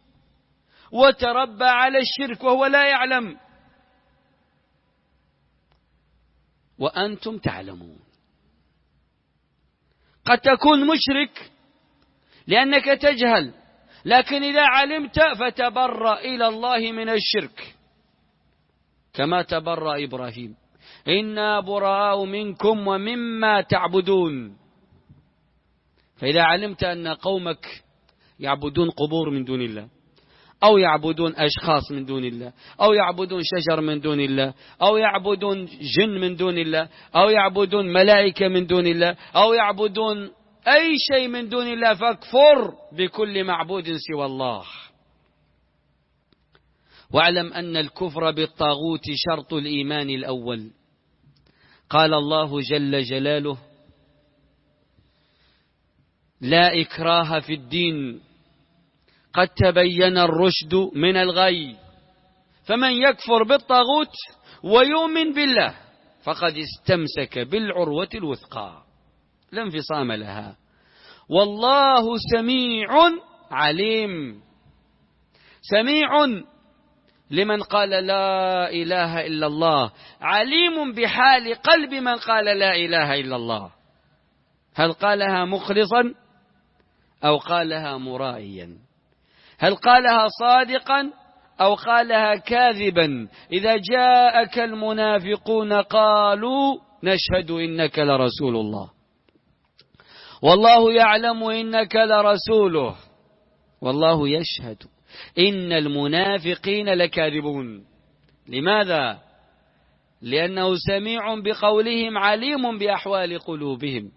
وتربى على الشرك وهو لا يعلم، وأنتم تعلمون. قد تكون مشرك لأنك تجهل، لكن إذا علمت فتبرأ إلى الله من الشرك كما تبرأ إبراهيم: إنا براء منكم ومما تعبدون. فإذا علمت أن قومك يعبدون قبور من دون الله، أو يعبدون أشخاص من دون الله، أو يعبدون شجر من دون الله، أو يعبدون جن من دون الله، أو يعبدون ملائكة من دون الله، أو يعبدون أي شيء من دون الله، فاكفر بكل معبود سوى الله. واعلم أن الكفر بالطاغوت شرط الإيمان الأول. قال الله جل جلاله: لا إكراه في الدين قد تبين الرشد من الغي، فمن يكفر بالطاغوت ويؤمن بالله فقد استمسك بالعروة الوثقى لا انفصام لها، والله سميع عليم. سميع لمن قال لا إله إلا الله، عليم بحال قلب من قال لا إله إلا الله، هل قالها مخلصا أو قالها مرائيا، هل قالها صادقا أو قالها كاذبا. إذا جاءك المنافقون قالوا نشهد إنك لرسول الله والله يعلم إنك لرسوله والله يشهد إن المنافقين لكاذبون. لماذا؟ لأنه سميع بقولهم عليم بأحوال قلوبهم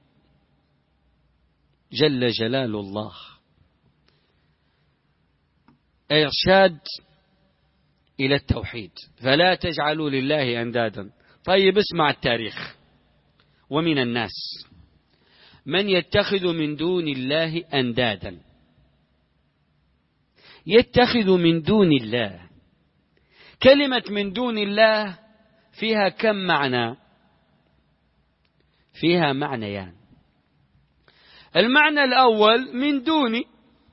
جل جلال الله. إرشاد إلى التوحيد: فلا تجعلوا لله أندادا. طيب اسمع التاريخ. ومن الناس من يتخذ من دون الله أندادا، يتخذ من دون الله كلمة من دون الله فيها كم معنى؟ فيها معنيان. يعني المعنى الأول من دوني،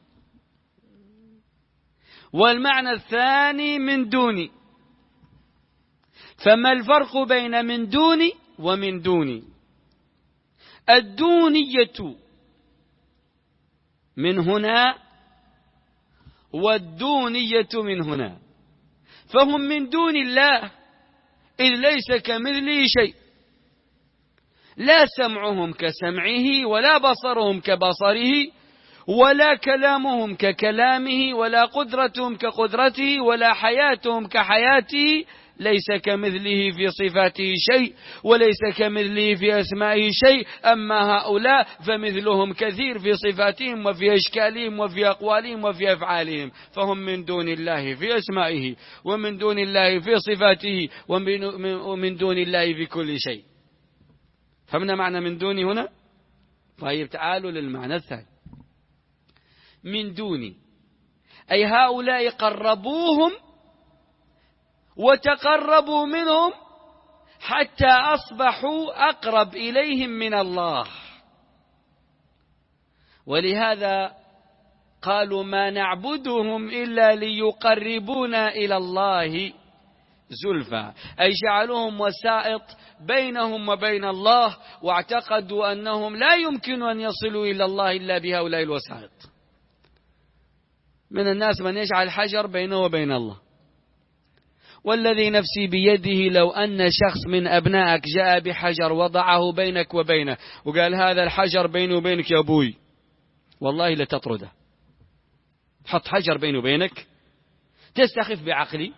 والمعنى الثاني من دوني. فما الفرق بين من دوني ومن دوني؟ الدونية من هنا والدونية من هنا، فهم من دون الله إذ ليس كمثله شيء، لا سمعهم كسمعه ولا بصرهم كبصره ولا كلامهم ككلامه ولا قدرتهم كقدرته ولا حياتهم كحياته، ليس كمثله في صفاته شيء وليس كمثله في أسمائه شيء. أما هؤلاء فمثلهم كثير في صفاتهم وفي أشكالهم وفي أقوالهم وفي أفعالهم، فهم من دون الله في أسمائه ومن دون الله في صفاته ومن دون الله في كل شيء. فهمنا معنى من دوني هنا؟ طيب تعالوا للمعنى الثاني. من دوني أي هؤلاء قربوهم وتقربوا منهم حتى أصبحوا أقرب إليهم من الله، ولهذا قالوا ما نعبدهم إلا ليقربونا إلى الله زلفى، أي جعلوهم وسائط بينهم وبين الله، واعتقدوا أنهم لا يمكن أن يصلوا إلى الله إلا بهؤلاء الوسائط. من الناس من يجعل الحجر بينه وبين الله، والذي نفسي بيده لو أن شخص من أبنائك جاء بحجر وضعه بينك وبينه وقال هذا الحجر بيني وبينك يا أبوي، والله لتطرده. حط حجر بيني وبينك، تستخف بعقلي؟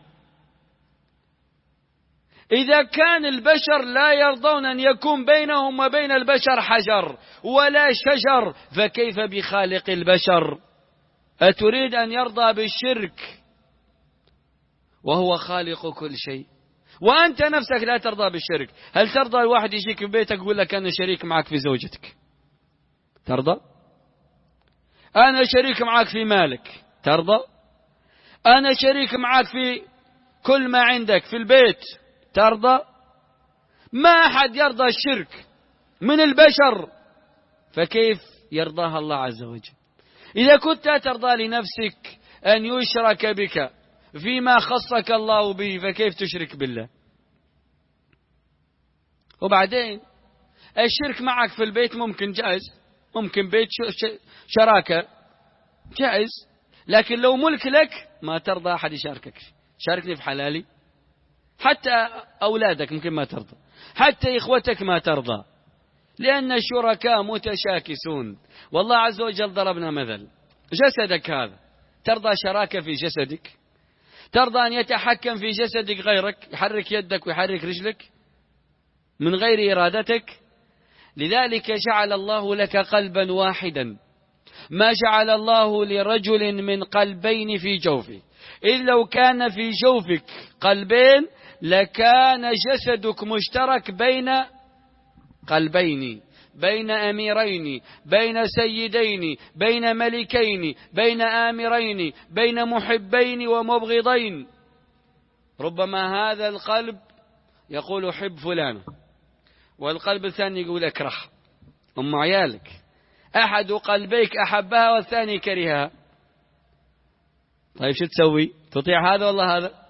إذا كان البشر لا يرضون أن يكون بينهم وبين البشر حجر ولا شجر، فكيف بخالق البشر؟ أتريد أن يرضى بالشرك وهو خالق كل شيء، وأنت نفسك لا ترضى بالشرك؟ هل ترضى الواحد يجيك في بيتك يقول لك أنا شريك معك في زوجتك؟ ترضى؟ أنا شريك معك في مالك؟ ترضى؟ أنا شريك معك في كل ما عندك في البيت؟ ترضى؟ ما أحد يرضى الشرك من البشر، فكيف يرضاها الله عز وجل؟ إذا كنت ترضى لنفسك أن يشرك بك فيما خصك الله به، فكيف تشرك بالله؟ وبعدين الشرك معك في البيت ممكن جائز، ممكن بيت شراكة جائز، لكن لو ملك لك ما ترضى أحد يشاركك. شاركني في حلالي. حتى أولادك ممكن ما ترضى، حتى إخوتك ما ترضى، لأن الشركاء متشاكسون. والله عز وجل ضربنا مثل، جسدك هذا ترضى شراكة في جسدك؟ ترضى أن يتحكم في جسدك غيرك، يحرك يدك ويحرك رجلك من غير إرادتك؟ لذلك جعل الله لك قلبا واحدا، ما جعل الله لرجل من قلبين في جوفه، إذ لو كان في جوفك قلبين لكان جسدك مشترك بين قلبين، بين أميرين، بين سيدين، بين ملكين، بين آمرين، بين محبين ومبغضين. ربما هذا القلب يقول حب فلان، والقلب الثاني يقول اكره أم عيالك. أحد قلبيك أحبها والثاني كرهها، طيب شو تسوي؟ تطيع هذا والله هذا؟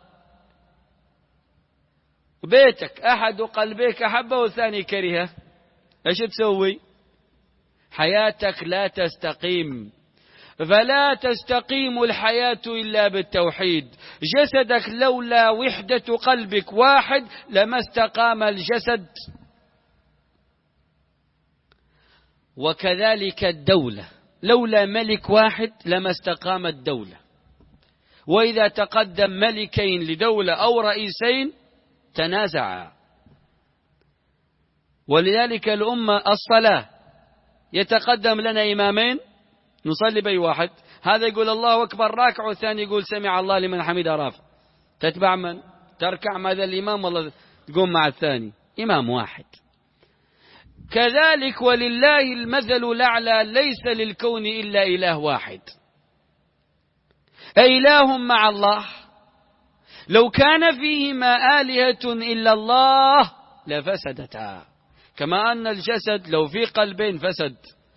بيتك أحد قلبيك أحبه والثاني كرهه، ايش تسوي؟ حياتك لا تستقيم، فلا تستقيم الحياة إلا بالتوحيد. جسدك لولا وحدة قلبك واحد لما استقام الجسد، وكذلك الدولة لولا ملك واحد لما استقام الدولة. وإذا تقدم ملكين لدولة أو رئيسين تنازعا. ولذلك الأمة الصلاة يتقدم لنا إمامين نصلي بي واحد، هذا يقول الله أكبر راكع والثاني يقول سمع الله لمن حمده رافع، تتبع من؟ تركع مع ذا الإمام والله تقوم مع الثاني؟ إمام واحد. كذلك ولله المثل الأعلى، ليس للكون إلا إله واحد، إله مع الله لو كان فيهما آلهة إلا الله لفسدتا، كما أن الجسد لو في قلبين فسد،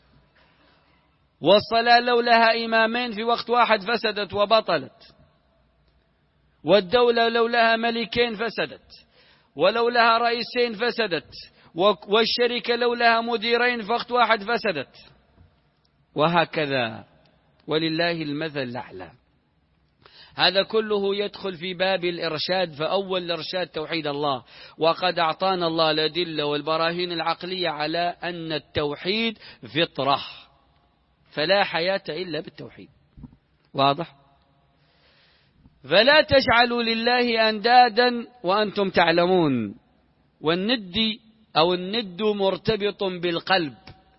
والصلاة لو لها إمامين في وقت واحد فسدت وبطلت، والدولة لو لها ملكين فسدت، ولو لها رئيسين فسدت، والشركة لو لها مديرين في وقت واحد فسدت، وهكذا، ولله المثل الأعلى. هذا كله يدخل في باب الإرشاد، فأول الإرشاد توحيد الله، وقد أعطانا الله الأدلة والبراهين العقلية على أن التوحيد فطرة، فلا حياة إلا بالتوحيد. واضح؟ فلا تجعلوا لله أندادا وأنتم تعلمون. والند أو الند مرتبط بالقلب،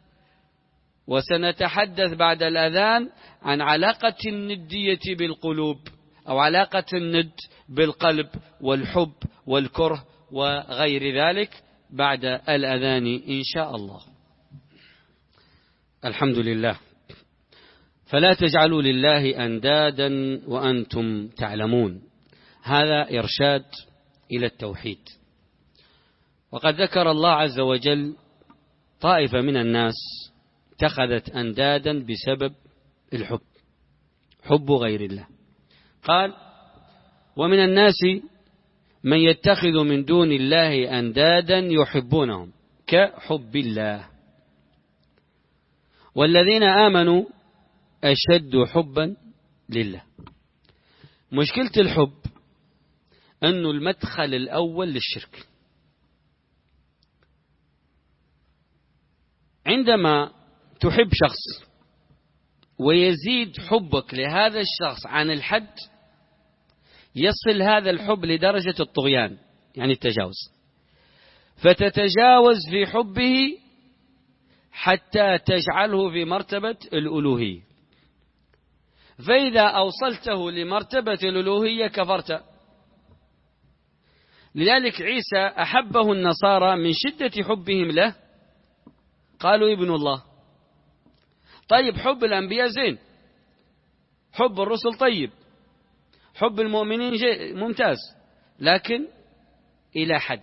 وسنتحدث بعد الأذان عن علاقة الندية بالقلوب، أو علاقة الند بالقلب والحب والكره وغير ذلك بعد الأذان إن شاء الله. الحمد لله. فلا تجعلوا لله أندادا وأنتم تعلمون، هذا إرشاد إلى التوحيد. وقد ذكر الله عز وجل طائفة من الناس اتخذت أندادا بسبب الحب، حب غير الله. قال: ومن الناس من يتخذ من دون الله أندادا يحبونهم كحب الله والذين آمنوا أشد حبا لله. مشكلة الحب أنه المدخل الأول للشرك. عندما تحب شخص ويزيد حبك لهذا الشخص عن الحد، يصل هذا الحب لدرجة الطغيان، يعني التجاوز، فتتجاوز في حبه حتى تجعله في مرتبة الألوهية، فإذا أوصلته لمرتبة الألوهية كفرت. لذلك عيسى أحبه النصارى من شدة حبهم له، قالوا ابن الله. طيب، حب الأنبياء زين، حب الرسل طيب، حب المؤمنين ممتاز، لكن إلى حد.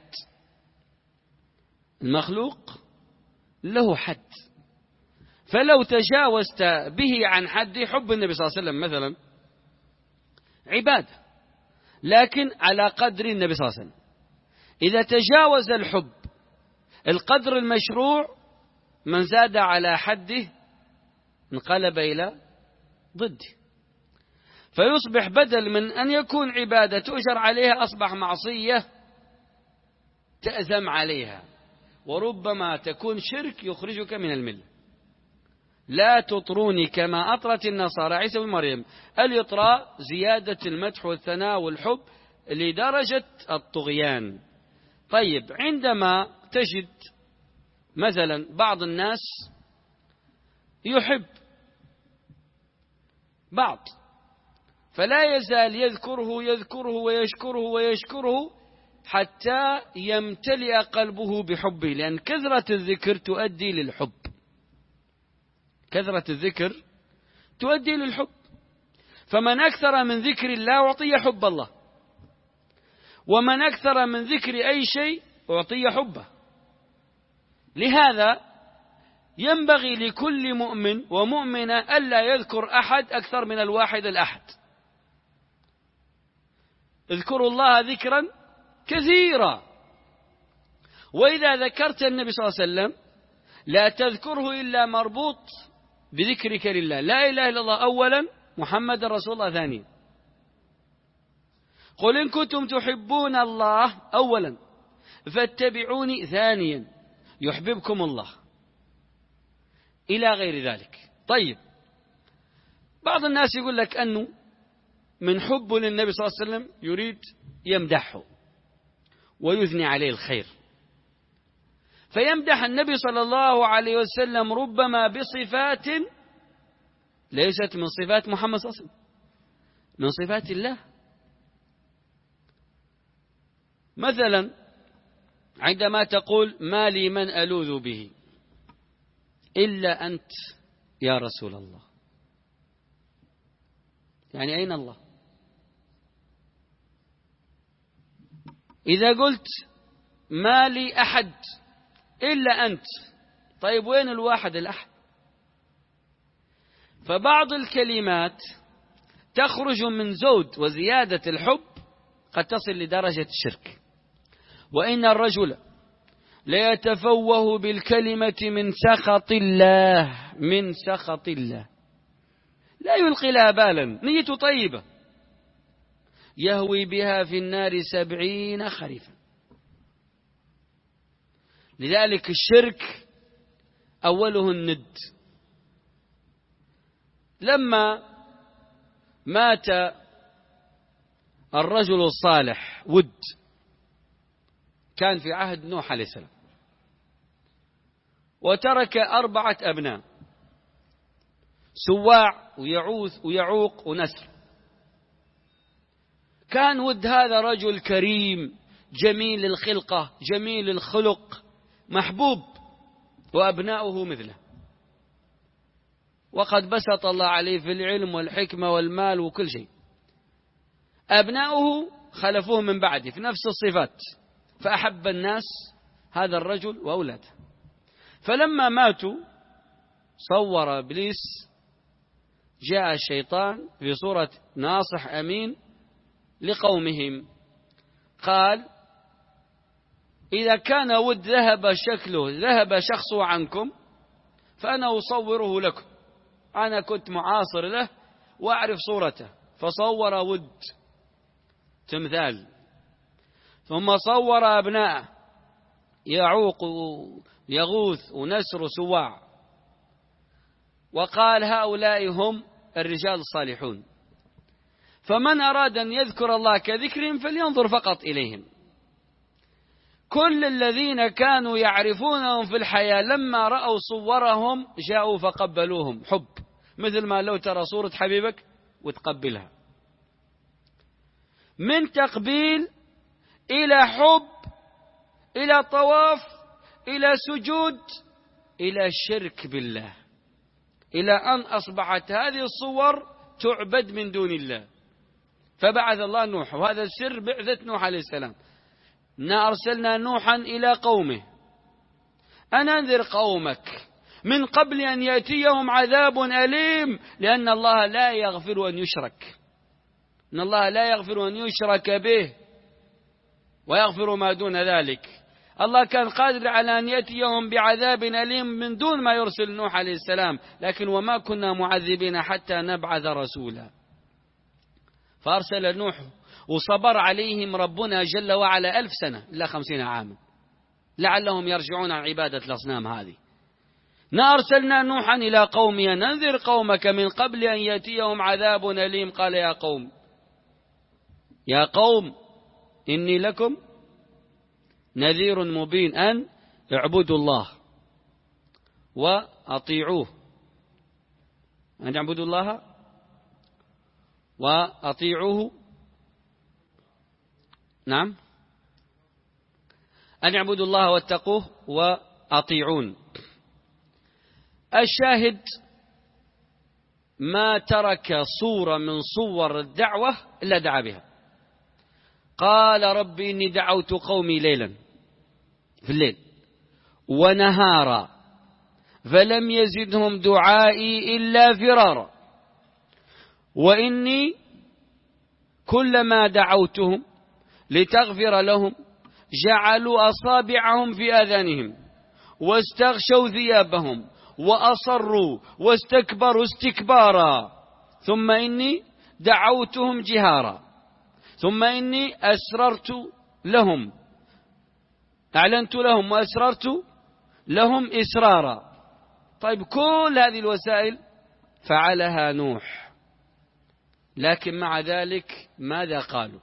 المخلوق له حد، فلو تجاوزت به عن حد، حب النبي صلى الله عليه وسلم مثلا عبادة، لكن على قدر النبي صلى الله عليه وسلم. إذا تجاوز الحب القدر المشروع، من زاد على حده انقلب إلى ضده، فيصبح بدل من أن يكون عبادة تؤجر عليها، أصبح معصية تأثم عليها، وربما تكون شرك يخرجك من الملة. لا تطروني كما أطرت النصارى عيسى بن مريم. الإطراء زيادة المدح والثناء والحب لدرجة الطغيان. طيب، عندما تجد مثلا بعض الناس يحب بعض، فلا يزال يذكره يذكره ويشكره ويشكره حتى يمتلئ قلبه بحبه، لأن كثرة الذكر تؤدي للحب، كثرة الذكر تؤدي للحب. فمن أكثر من ذكر الله أعطي حب الله، ومن أكثر من ذكر أي شيء أعطي حبه. لهذا ينبغي لكل مؤمن ومؤمنة ألا يذكر أحد أكثر من الواحد الأحد. اذكروا الله ذكرا كثيرا، وإذا ذكرت النبي صلى الله عليه وسلم لا تذكره إلا مربوط بذكرك لله. لا إله إلا الله أولا، محمد رسول الله ثانيا. قل إن كنتم تحبون الله أولا فاتبعوني ثانيا يحببكم الله، إلى غير ذلك. طيب، بعض الناس يقول لك أنه من حبه للنبي صلى الله عليه وسلم يريد يمدحه ويثني عليه الخير، فيمدح النبي صلى الله عليه وسلم ربما بصفات ليست من صفات محمد صلى الله عليه وسلم، من صفات الله. مثلا عندما تقول: ما لي من ألوذ به إلا أنت يا رسول الله، يعني أين الله؟ إذا قلت ما لي أحد إلا أنت، طيب وين الواحد الأحد؟ فبعض الكلمات تخرج من زود وزيادة الحب قد تصل لدرجة الشرك. وإن الرجل ليتفوه بالكلمة من سخط الله، من سخط الله، لا يلقي لها بالا، نيته طيبة، يهوي بها في النار سبعين خريفا. لذلك الشرك أوله الند. لما مات الرجل الصالح ود، كان في عهد نوح عليه السلام، وترك أربعة أبناء، سواع ويعوث ويعوق ونسر. كان ود هذا رجل كريم جميل الخلقة جميل الخلق محبوب، وأبناؤه مثله، وقد بسط الله عليه في العلم والحكمة والمال وكل شيء. أبناؤه خلفوه من بعده في نفس الصفات، فأحب الناس هذا الرجل وأولاده. فلما ماتوا صور إبليس، جاء الشيطان في صورة ناصح أمين لقومهم، قال إذا كان ود ذهب شكله ذهب شخصه عنكم فأنا أصوره لكم. أنا كنت معاصر له وأعرف صورته، فصور ود تمثال، ثم صور أبناءه يعوق يغوث ونسر سواع، وقال هؤلاء هم الرجال الصالحون، فمن أراد أن يذكر الله كذكرهم فلينظر فقط إليهم. كل الذين كانوا يعرفونهم في الحياة لما رأوا صورهم جاءوا فقبلوهم حب، مثل ما لو ترى صورة حبيبك وتقبلها. من تقبيل إلى حب إلى طواف إلى سجود إلى شرك بالله، إلى أن أصبحت هذه الصور تعبد من دون الله. فبعث الله نوح، وهذا سر بعثة نوح عليه السلام. إنا أرسلنا نوحا إلى قومه أن أنذر قومك من قبل أن يأتيهم عذاب أليم، لأن الله لا يغفر أن يشرك، إن الله لا يغفر أن يشرك به ويغفر ما دون ذلك. الله كان قادر على أن يأتيهم بعذاب أليم من دون ما يرسل نوح عليه السلام، لكن وما كنا معذبين حتى نبعث رسولا. فأرسل نوح وصبر عليهم ربنا جل وعلا ألف سنة إلا خمسين عاما لعلهم يرجعون عن عبادة الأصنام هذه. أرسلنا نوحا إلى قومه ننذر قومك من قبل أن يأتيهم عذاب أليم. قال يا قوم يا قوم إني لكم نذير مبين أن اعبدوا الله وأطيعوه، أن اعبدوا الله وأطيعوه، نعم، أن اعبدوا الله واتقوه وأطيعون. الشاهد ما ترك صورة من صور الدعوة إلا دعا بها. قال رب إني دعوت قومي ليلا في الليل ونهارا فلم يزدهم دعائي إلا فرارا، وإني كلما دعوتهم لتغفر لهم جعلوا أصابعهم في آذانهم واستغشوا ثيابهم وأصروا واستكبروا استكبارا، ثم إني دعوتهم جهارا، ثم إني أسررت لهم أعلنت لهم وأسررت لهم إسرارا. طيب كل هذه الوسائل فعلها نوح، لكن مع ذلك ماذا قالوا؟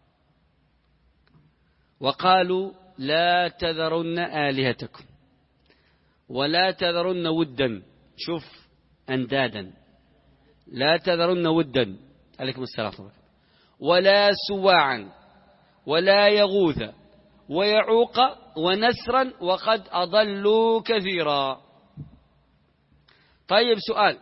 وقالوا لا تذرن آلهتكم ولا تذرن ودا، شوف أندادا، لا تذرن ودا عليكم السلام ولا سواعا ولا يغوث ويعوق ونسرا وقد أضلوا كثيرا. طيب سؤال،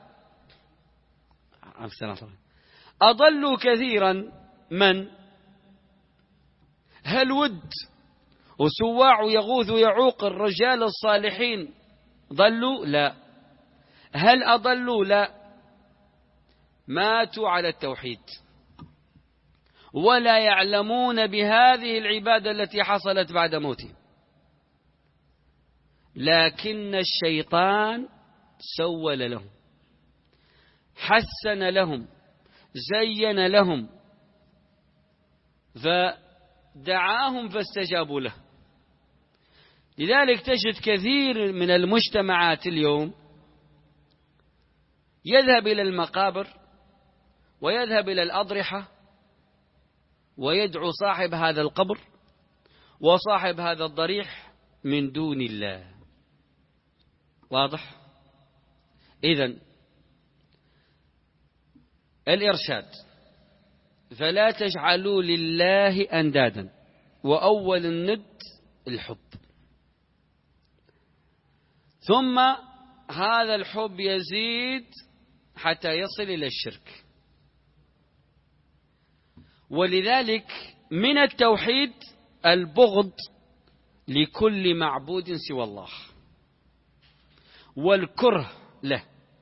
أضلوا كثيرا من؟ هل ود وسواع ويغوث ويعوق الرجال الصالحين ضلوا؟ لا. هل أضلوا؟ لا. ماتوا على التوحيد ولا يعلمون بهذه العبادة التي حصلت بعد موته، لكن الشيطان سول لهم، حسن لهم، زين لهم، فدعاهم فاستجابوا له. لذلك تجد كثير من المجتمعات اليوم يذهب إلى المقابر ويذهب إلى الأضرحة ويدعو صاحب هذا القبر وصاحب هذا الضريح من دون الله. واضح؟ إذن الإرشاد: فلا تجعلوا لله أندادا، وأول الند الحب، ثم هذا الحب يزيد حتى يصل إلى الشرك. ولذلك من التوحيد البغض لكل معبود سوى الله والكره له.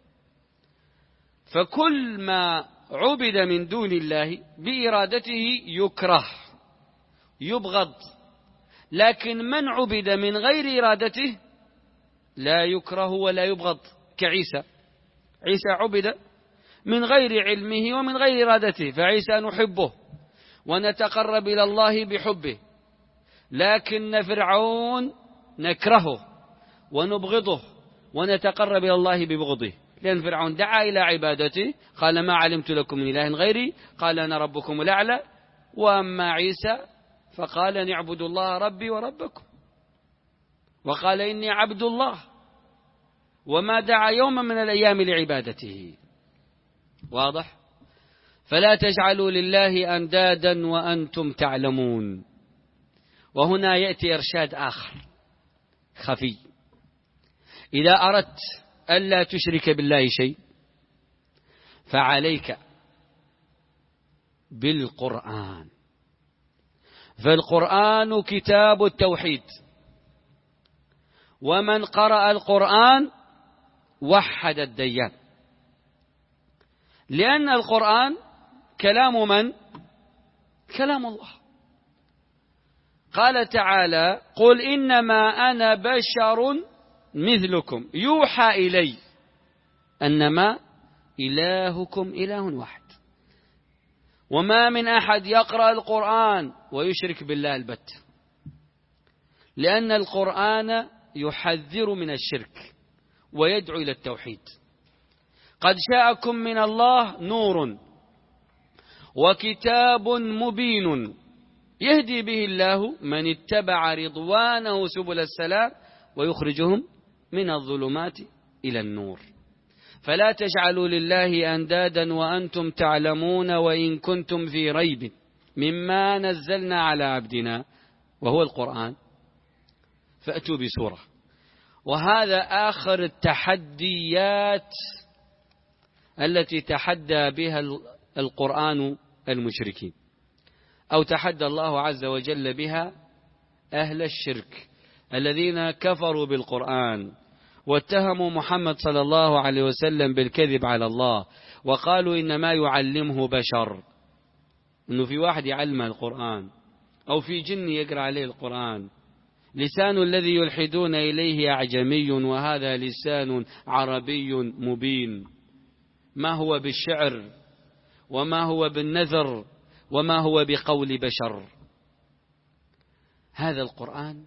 فكل ما عبد من دون الله بإرادته يكره يبغض، لكن من عبد من غير إرادته لا يكره ولا يبغض. كعيسى، عيسى عبد من غير علمه ومن غير إرادته، فعيسى نحبه ونتقرب إلى الله بحبه، لكن فرعون نكرهه ونبغضه ونتقرب إلى الله ببغضه، لأن فرعون دعا إلى عبادته، قال ما علمت لكم من إله غيري، قال أنا ربكم الأعلى. وأما عيسى فقال نعبد الله ربي وربكم، وقال إني عبد الله، وما دعا يوما من الأيام لعبادته. واضح؟ فلا تجعلوا لله أندادا وأنتم تعلمون. وهنا يأتي إرشاد آخر خفي: إذا أردت ألا تشرك بالله شيء فعليك بالقرآن، فالقرآن كتاب التوحيد، ومن قرأ القرآن وحد الديان، لأن القرآن كلام من؟ كلام الله. قال تعالى: قل إنما أنا بشر مثلكم يوحى إلي أنما إلهكم إله واحد. وما من أحد يقرأ القرآن ويشرك بالله البتة، لأن القرآن يحذر من الشرك ويدعو إلى التوحيد. قد جاءكم من الله نور وكتاب مبين يهدي به الله من اتبع رضوانه سبل السلام ويخرجهم من الظلمات إلى النور. فلا تجعلوا لله أندادا وأنتم تعلمون وإن كنتم في ريب مما نزلنا على عبدنا وهو القرآن فأتوا بسورة. وهذا آخر التحديات التي تحدى بها القرآن المشركين، أو تحدى الله عز وجل بها أهل الشرك الذين كفروا بالقرآن واتهموا محمد صلى الله عليه وسلم بالكذب على الله، وقالوا إنما يعلمه بشر، إنه في واحد يعلم القرآن أو في جن يقرأ عليه القرآن. لسان الذي يلحدون إليه أعجمي وهذا لسان عربي مبين، ما هو بالشعر وما هو بالنذر وما هو بقول بشر. هذا القرآن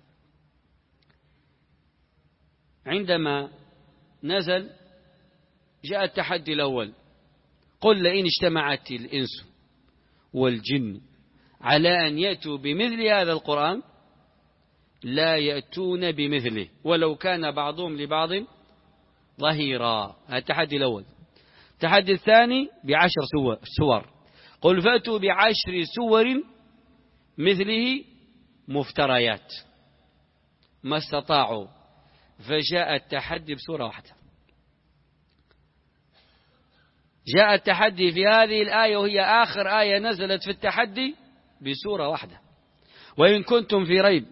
عندما نزل جاء التحدي الأول: قل لئن اجتمعت الإنس والجن على أن يأتوا بمثل هذا القرآن لا يأتون بمثله ولو كان بعضهم لبعض ظهيرا. هذا التحدي الأول. التحدي الثاني بعشر سور: قل فأتوا بعشر سور مثله مفتريات ما استطاعوا، فجاء التحدي بسورة واحدة. جاء التحدي في هذه الآية وهي آخر آية نزلت في التحدي بسورة واحدة. وإن كنتم في ريب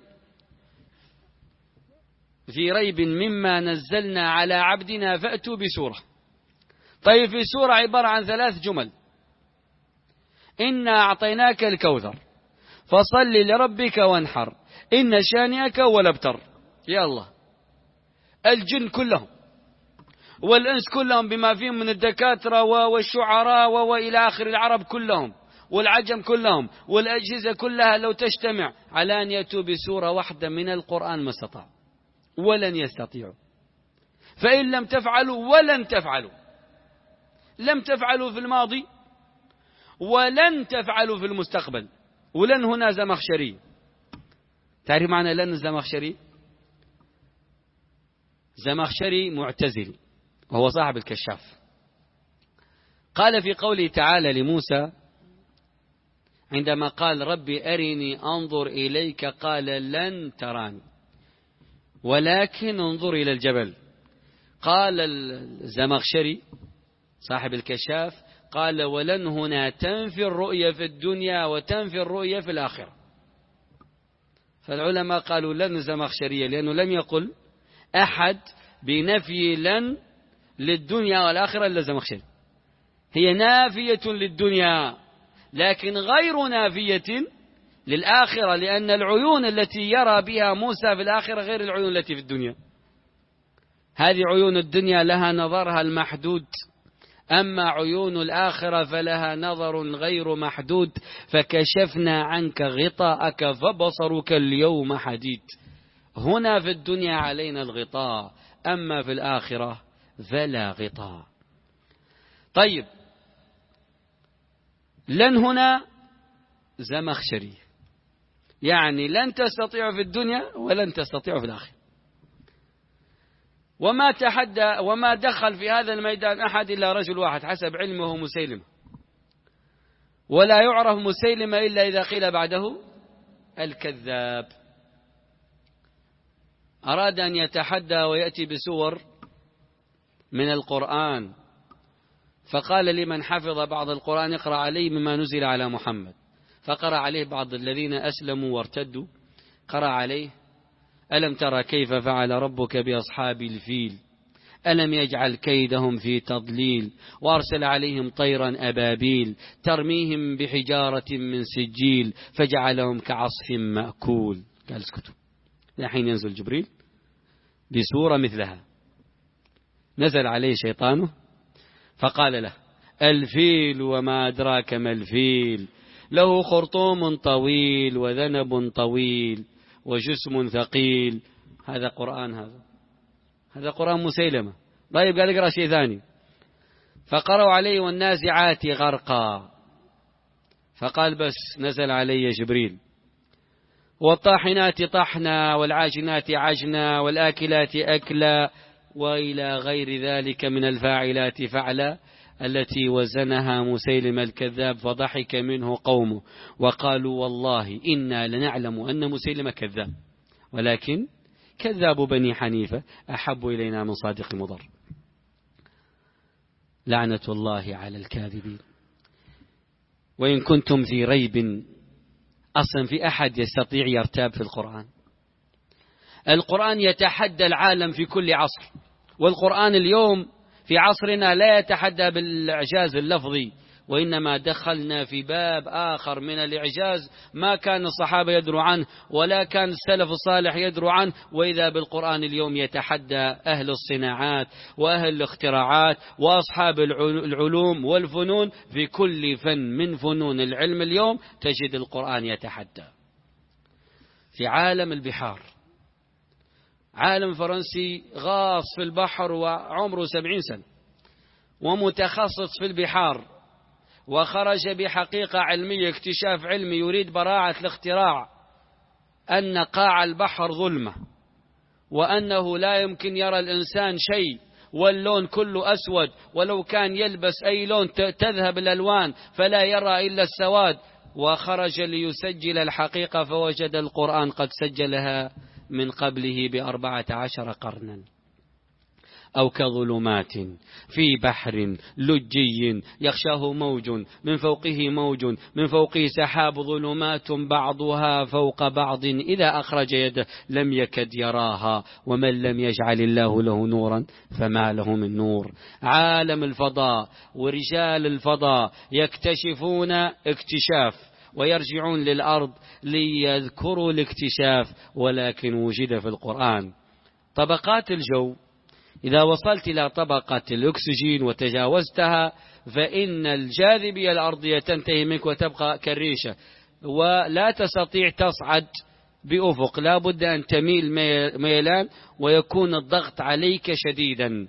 في ريب مما نزلنا على عبدنا فأتوا بسورة. طيب في سورة عبارة عن ثلاث جمل: إنا أعطيناك الكوثر فصل لربك وانحر إن شانئك هو الأبتر. يا الله، الجن كلهم والإنس كلهم بما فيهم من الدكاترة والشعراء وإلى آخر، العرب كلهم والعجم كلهم والأجهزة كلها لو تجتمع على أن يأتوا بسورة واحدة من القرآن ما استطاعوا ولن يستطيعوا. فإن لم تفعلوا ولن تفعلوا، لم تفعلوا في الماضي ولن تفعلوا في المستقبل. ولن هنا زمخشري. تعرف معنى لن زمخشري؟ زمخشري معتزلي وهو صاحب الكشاف. قال في قوله تعالى لموسى عندما قال ربي أرني أنظر إليك قال لن تراني ولكن انظر إلى الجبل. قال الزمخشري صاحب الكشاف قال ولن هنا تنفي الرؤية في الدنيا وتنفي الرؤية في الآخرة. فالعلماء قالوا لن زمخشرية لأنه لم يقل أحد بنفي لن للدنيا والآخرة إلا زمخشري. هي نافية للدنيا لكن غير نافية للآخرة، لأن العيون التي يرى بها موسى في الآخرة غير العيون التي في الدنيا. هذه عيون الدنيا لها نظرها المحدود، أما عيون الآخرة فلها نظر غير محدود. فكشفنا عنك غطاءك فبصرك اليوم حديد. هنا في الدنيا علينا الغطاء، أما في الآخرة فلا غطاء. طيب، لن هنا زمخشري، يعني لن تستطيع في الدنيا ولن تستطيع في الآخرة. وما تحدى وما دخل في هذا الميدان أحد إلا رجل واحد حسب علمه مسيلمة، ولا يعرف مسيلمة إلا إذا قيل بعده الكذاب. أراد أن يتحدى ويأتي بسور من القرآن، فقال لمن حفظ بعض القرآن اقرأ عليه مما نزل على محمد. فقرأ عليه بعض الذين أسلموا وارتدوا، قرأ عليه ألم ترى كيف فعل ربك بأصحاب الفيل ألم يجعل كيدهم في تضليل وأرسل عليهم طيرا أبابيل ترميهم بحجارة من سجيل فجعلهم كعصف مأكول. قال اسكتوا، لحين ينزل جبريل بسورة مثلها. نزل عليه شيطانه فقال له الفيل وما أدراك ما الفيل له خرطوم طويل وذنب طويل وجسم ثقيل. هذا قرآن، هذا هذا قرآن مسيلمة. طيب قال اقرأ شيء ثاني. فقرأوا عليه والنازعات غرقا، فقال بس نزل علي جبريل. والطاحنات طحنا والعاجنات عجنا والآكلات أكلا وإلى غير ذلك من الفاعلات فعلا التي وزنها مسيلم الكذاب فضحك منه قومه وقالوا والله إنا لنعلم أن مسيلم كذاب ولكن كذاب بني حنيفة أحب إلينا من صادق مضر. لعنة الله على الكاذبين. وإن كنتم في ريب، أصلا في أحد يستطيع يرتاب في القرآن؟ القرآن يتحدى العالم في كل عصر، والقرآن اليوم في عصرنا لا يتحدى بالإعجاز اللفظي، وإنما دخلنا في باب آخر من الإعجاز ما كان الصحابة يدروا عنه ولا كان السلف الصالح يدروا عنه. وإذا بالقرآن اليوم يتحدى أهل الصناعات وأهل الاختراعات وأصحاب العلوم والفنون. في كل فن من فنون العلم اليوم تجد القرآن يتحدى. في عالم البحار، عالم فرنسي غاص في البحر وعمره سبعين سنة ومتخصص في البحار، وخرج بحقيقة علمية، اكتشاف علمي يريد براعة الاختراع، أن قاع البحر ظلمة وأنه لا يمكن يرى الإنسان شيء واللون كله أسود، ولو كان يلبس أي لون تذهب الألوان فلا يرى إلا السواد. وخرج ليسجل الحقيقة فوجد القرآن قد سجلها من قبله بأربعة عشر قرنا. أو كظلمات في بحر لجي يغشاه موج من فوقه موج من فوقه سحاب ظلمات بعضها فوق بعض إذا أخرج يده لم يكد يراها ومن لم يجعل الله له نورا فما له من نور. عالم الفضاء ورجال الفضاء يكتشفون اكتشاف ويرجعون للأرض ليذكروا الاكتشاف، ولكن وجد في القرآن. طبقات الجو إذا وصلت إلى طبقة الأكسجين وتجاوزتها فإن الجاذبية الأرضية تنتهي منك وتبقى كالريشة ولا تستطيع تصعد بأفق، لا بد أن تميل ميلان ويكون الضغط عليك شديدا.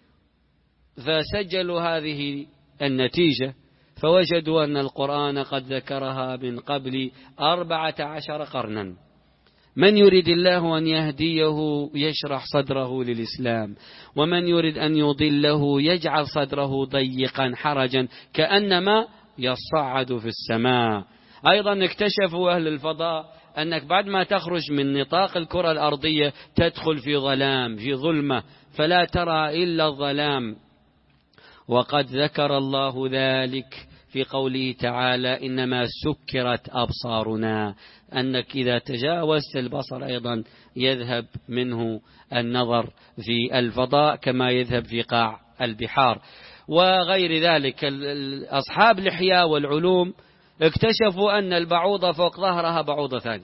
فسجلوا هذه النتيجة فوجدوا أن القرآن قد ذكرها من قبل أربعة عشر قرنا. من يريد الله أن يهديه يشرح صدره للإسلام، ومن يريد أن يضله يجعل صدره ضيقا حرجا كأنما يصعد في السماء. أيضا اكتشفوا أهل الفضاء أنك بعد ما تخرج من نطاق الكرة الأرضية تدخل في ظلام في ظلمة فلا ترى إلا الظلام. وقد ذكر الله ذلك في قوله تعالى إنما سكرت أبصارنا، أنك إذا تجاوزت البصر أيضا يذهب منه النظر في الفضاء كما يذهب في قاع البحار وغير ذلك. أصحاب الإحياء والعلوم اكتشفوا أن البعوضة فوق ظهرها بعوضة ثانية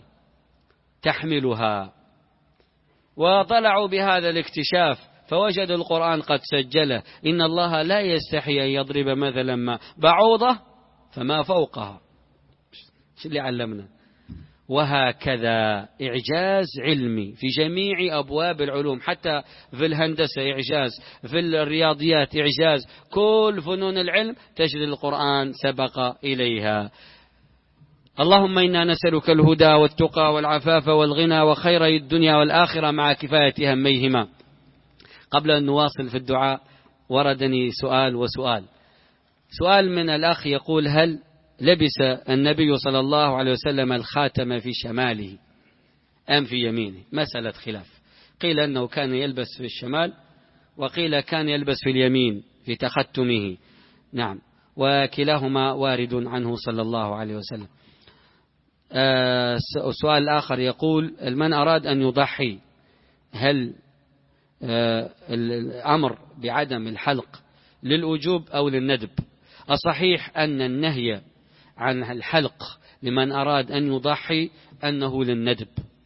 تحملها، وطلعوا بهذا الاكتشاف فوجدوا القرآن قد سجله إن الله لا يستحي أن يضرب مثلا ما بعوضة فما فوقها. شو اللي علمنا؟ وهكذا إعجاز علمي في جميع أبواب العلوم، حتى في الهندسة إعجاز، في الرياضيات إعجاز، كل فنون العلم تجد القرآن سبق إليها. اللهم إنا نسألك الهدى والتقى والعفاف والغنى وخير الدنيا والآخرة مع كفاية هميهما. قبل أن نواصل في الدعاء وردني سؤال وسؤال. سؤال من الأخ يقول: هل لبس النبي صلى الله عليه وسلم الخاتم في شماله أم في يمينه؟ مسألة خلاف، قيل أنه كان يلبس في الشمال وقيل كان يلبس في اليمين في تختمه. نعم، وكلاهما وارد عنه صلى الله عليه وسلم. آه سؤال آخر يقول: من أراد أن يضحي هل آه الأمر بعدم الحلق للوجوب أو للندب؟ الصحيح أن النهي عن الحلق لمن أراد أن يضحي أنه للندب،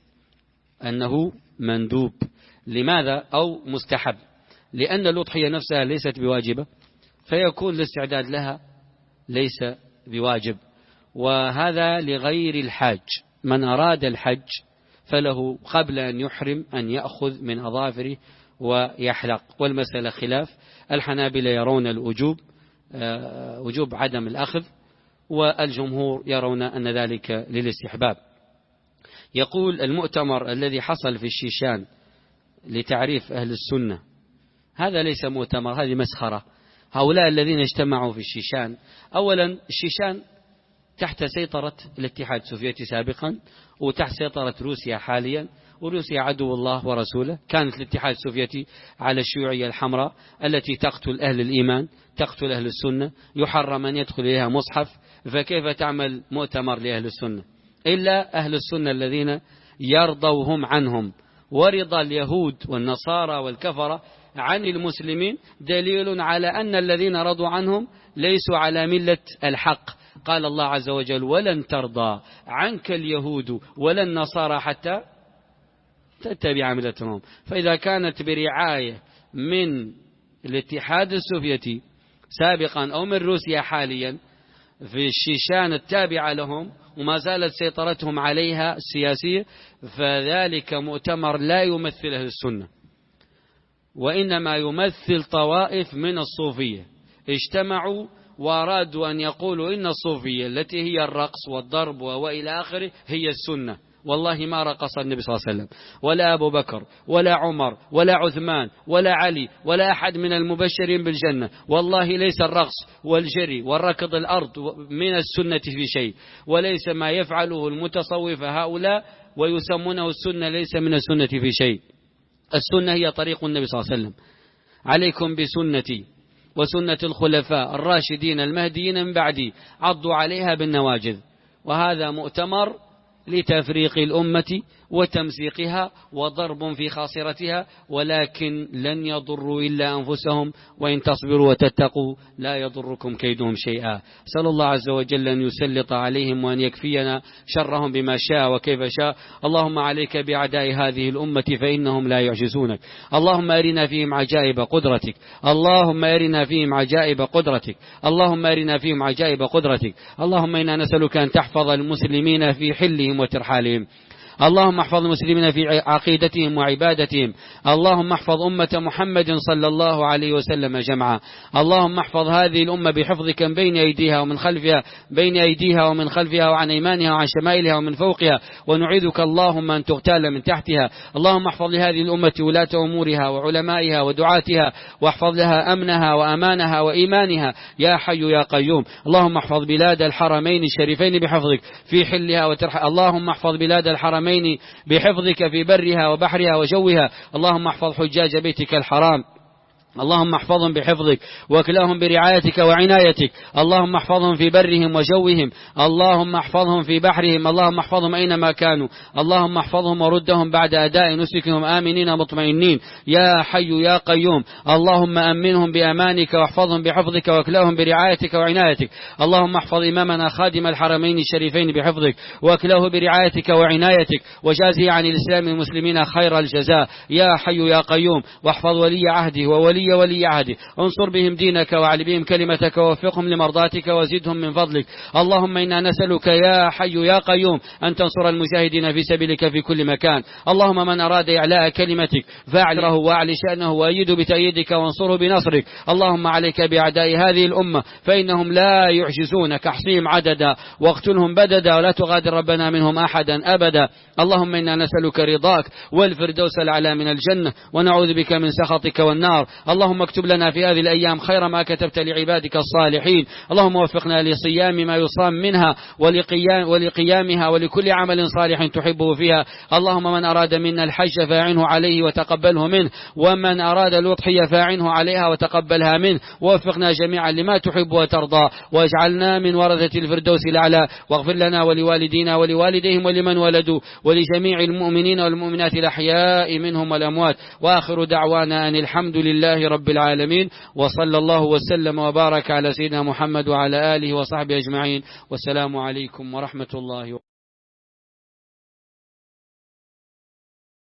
أنه مندوب. لماذا؟ أو مستحب، لأن الأضحية نفسها ليست بواجبة فيكون الاستعداد لها ليس بواجب، وهذا لغير الحاج. من أراد الحج فله قبل أن يحرم أن يأخذ من أظافره ويحلق، والمسألة خلاف. الحنابلة يرون الوجوب وجوب عدم الأخذ، والجمهور يرون أن ذلك للاستحباب. يقول: المؤتمر الذي حصل في الشيشان لتعريف أهل السنة هذا ليس مؤتمر، هذه مسخرة. هؤلاء الذين اجتمعوا في الشيشان، أولا الشيشان تحت سيطرة الاتحاد السوفيتي سابقا وتحت سيطرة روسيا حاليا، وروسيا عدو الله ورسوله. كانت الاتحاد السوفيتي على الشيوعية الحمراء التي تقتل أهل الإيمان، تقتل أهل السنة، يحرم أن يدخل إليها مصحف، فكيف تعمل مؤتمر لأهل السنة؟ إلا أهل السنة الذين يرضوهم عنهم. ورضا اليهود والنصارى والكفرة عن المسلمين دليل على أن الذين رضوا عنهم ليسوا على ملة الحق. قال الله عز وجل: ولن ترضى عنك اليهود ولا النصارى حتى تتبع ملتهم. فإذا كانت برعاية من الاتحاد السوفيتي سابقا أو من روسيا حاليا في الشيشان التابعة لهم وما زالت سيطرتهم عليها السياسية، فذلك مؤتمر لا يمثل أهل السنة، وإنما يمثل طوائف من الصوفية اجتمعوا وأرادوا أن يقولوا إن الصوفية التي هي الرقص والضرب وإلى آخره هي السنة. والله ما رقص النبي صلى الله عليه وسلم ولا أبو بكر ولا عمر ولا عثمان ولا علي ولا أحد من المبشرين بالجنة. والله ليس الرقص والجري والركض الأرض من السنة في شيء، وليس ما يفعله المتصوفة هؤلاء ويسمونه السنة ليس من السنة في شيء. السنة هي طريق النبي صلى الله عليه وسلم. عليكم بسنتي وسنة الخلفاء الراشدين المهديين من بعدي، عضوا عليها بالنواجذ. وهذا مؤتمر لتفريق الأمة وتمزيقها وضرب في خاصرتها، ولكن لن يضروا إلا أنفسهم، وإن تصبروا وتتقوا لا يضركم كيدهم شيئا. أسأل الله عز وجل أن يسلط عليهم وأن يكفينا شرهم بما شاء وكيف شاء. اللهم عليك بأعداء هذه الأمة فإنهم لا يعجزونك. اللهم أرنا فيهم عجائب قدرتك، اللهم أرنا فيهم عجائب قدرتك، اللهم أرنا فيهم عجائب قدرتك. اللهم إنا نسألك أن تحفظ المسلمين في حلهم وترحالهم، اللهم احفظ المسلمين في عقيدتهم وعبادتهم، اللهم احفظ أمة محمد صلى الله عليه وسلم جمعا. اللهم احفظ هذه الأمة بحفظك من بين أيديها ومن خلفها، بين أيديها ومن خلفها وعن أيمانها وعن شمائلها ومن فوقها، ونعيذك اللهم أن تغتال من تحتها. اللهم احفظ لهذه الأمة ولاة أمورها وعلمائها ودعاتها، واحفظ لها أمنها وأمانها وإيمانها يا حي يا قيوم. اللهم احفظ بلاد الحرمين الشريفين بحفظك في حلها وترحل. اللهم احفظ بلاد الحرمين بحفظك في برها وبحرها وجوها. اللهم احفظ حجاج بيتك الحرام، اللهم احفظهم بحفظك واكلاهم برعايتك وعنايتك. اللهم احفظهم في برهم وجوهم، اللهم احفظهم في بحرهم، اللهم احفظهم أينما كانوا. اللهم احفظهم وردهم بعد أداء نسكهم آمنين مطمئنين يا حي يا قيوم. اللهم أمنهم بأمانك واحفظهم بحفظك واكلاهم برعايتك وعنايتك. اللهم احفظ إمامنا خادم الحرمين الشريفين بحفظك واكلاه برعايتك وعنايتك، وجازه عن الإسلام والمسلمين خير الجزاء يا حي يا قيوم. واحفظ ولي عهده وولي ولي عهده، انصر بهم دينك وعلي بهم كلمتك ووفقهم لمرضاتك وزدهم من فضلك. اللهم إنا نسألك يا حي يا قيوم أن تنصر المجاهدين في سبيلك في كل مكان. اللهم من أراد إعلاء كلمتك فاعله وأعلي شأنه وأيده بتأييدك وانصره بنصرك. اللهم عليك بأعداء هذه الأمة فإنهم لا يعجزونك، احصيهم عددا واقتلهم بددا ولا تغادر ربنا منهم أحدا أبدا. اللهم إنا نسألك رضاك والفردوس الأعلى من الجنة، ونعوذ بك من سخطك والنار. اللهم اكتب لنا في هذه الأيام خير ما كتبت لعبادك الصالحين. اللهم وفقنا لصيام ما يصام منها ولقيام ولقيامها ولكل عمل صالح تحبه فيها. اللهم من أراد منا الحج فاعنه عليه وتقبله منه، ومن أراد الأضحية فاعنه عليها وتقبلها منه. ووفقنا جميعا لما تحب وترضى، واجعلنا من ورثة الفردوس الأعلى. واغفر لنا ولوالدينا ولوالديهم ولمن ولدوا ولجميع المؤمنين والمؤمنات الأحياء منهم والأموات. وآخر دعوانا أن الحمد لله رب العالمين، وصلى الله وسلم وبارك على سيدنا محمد وعلى آله وصحبه أجمعين. والسلام عليكم ورحمة الله وبركاته.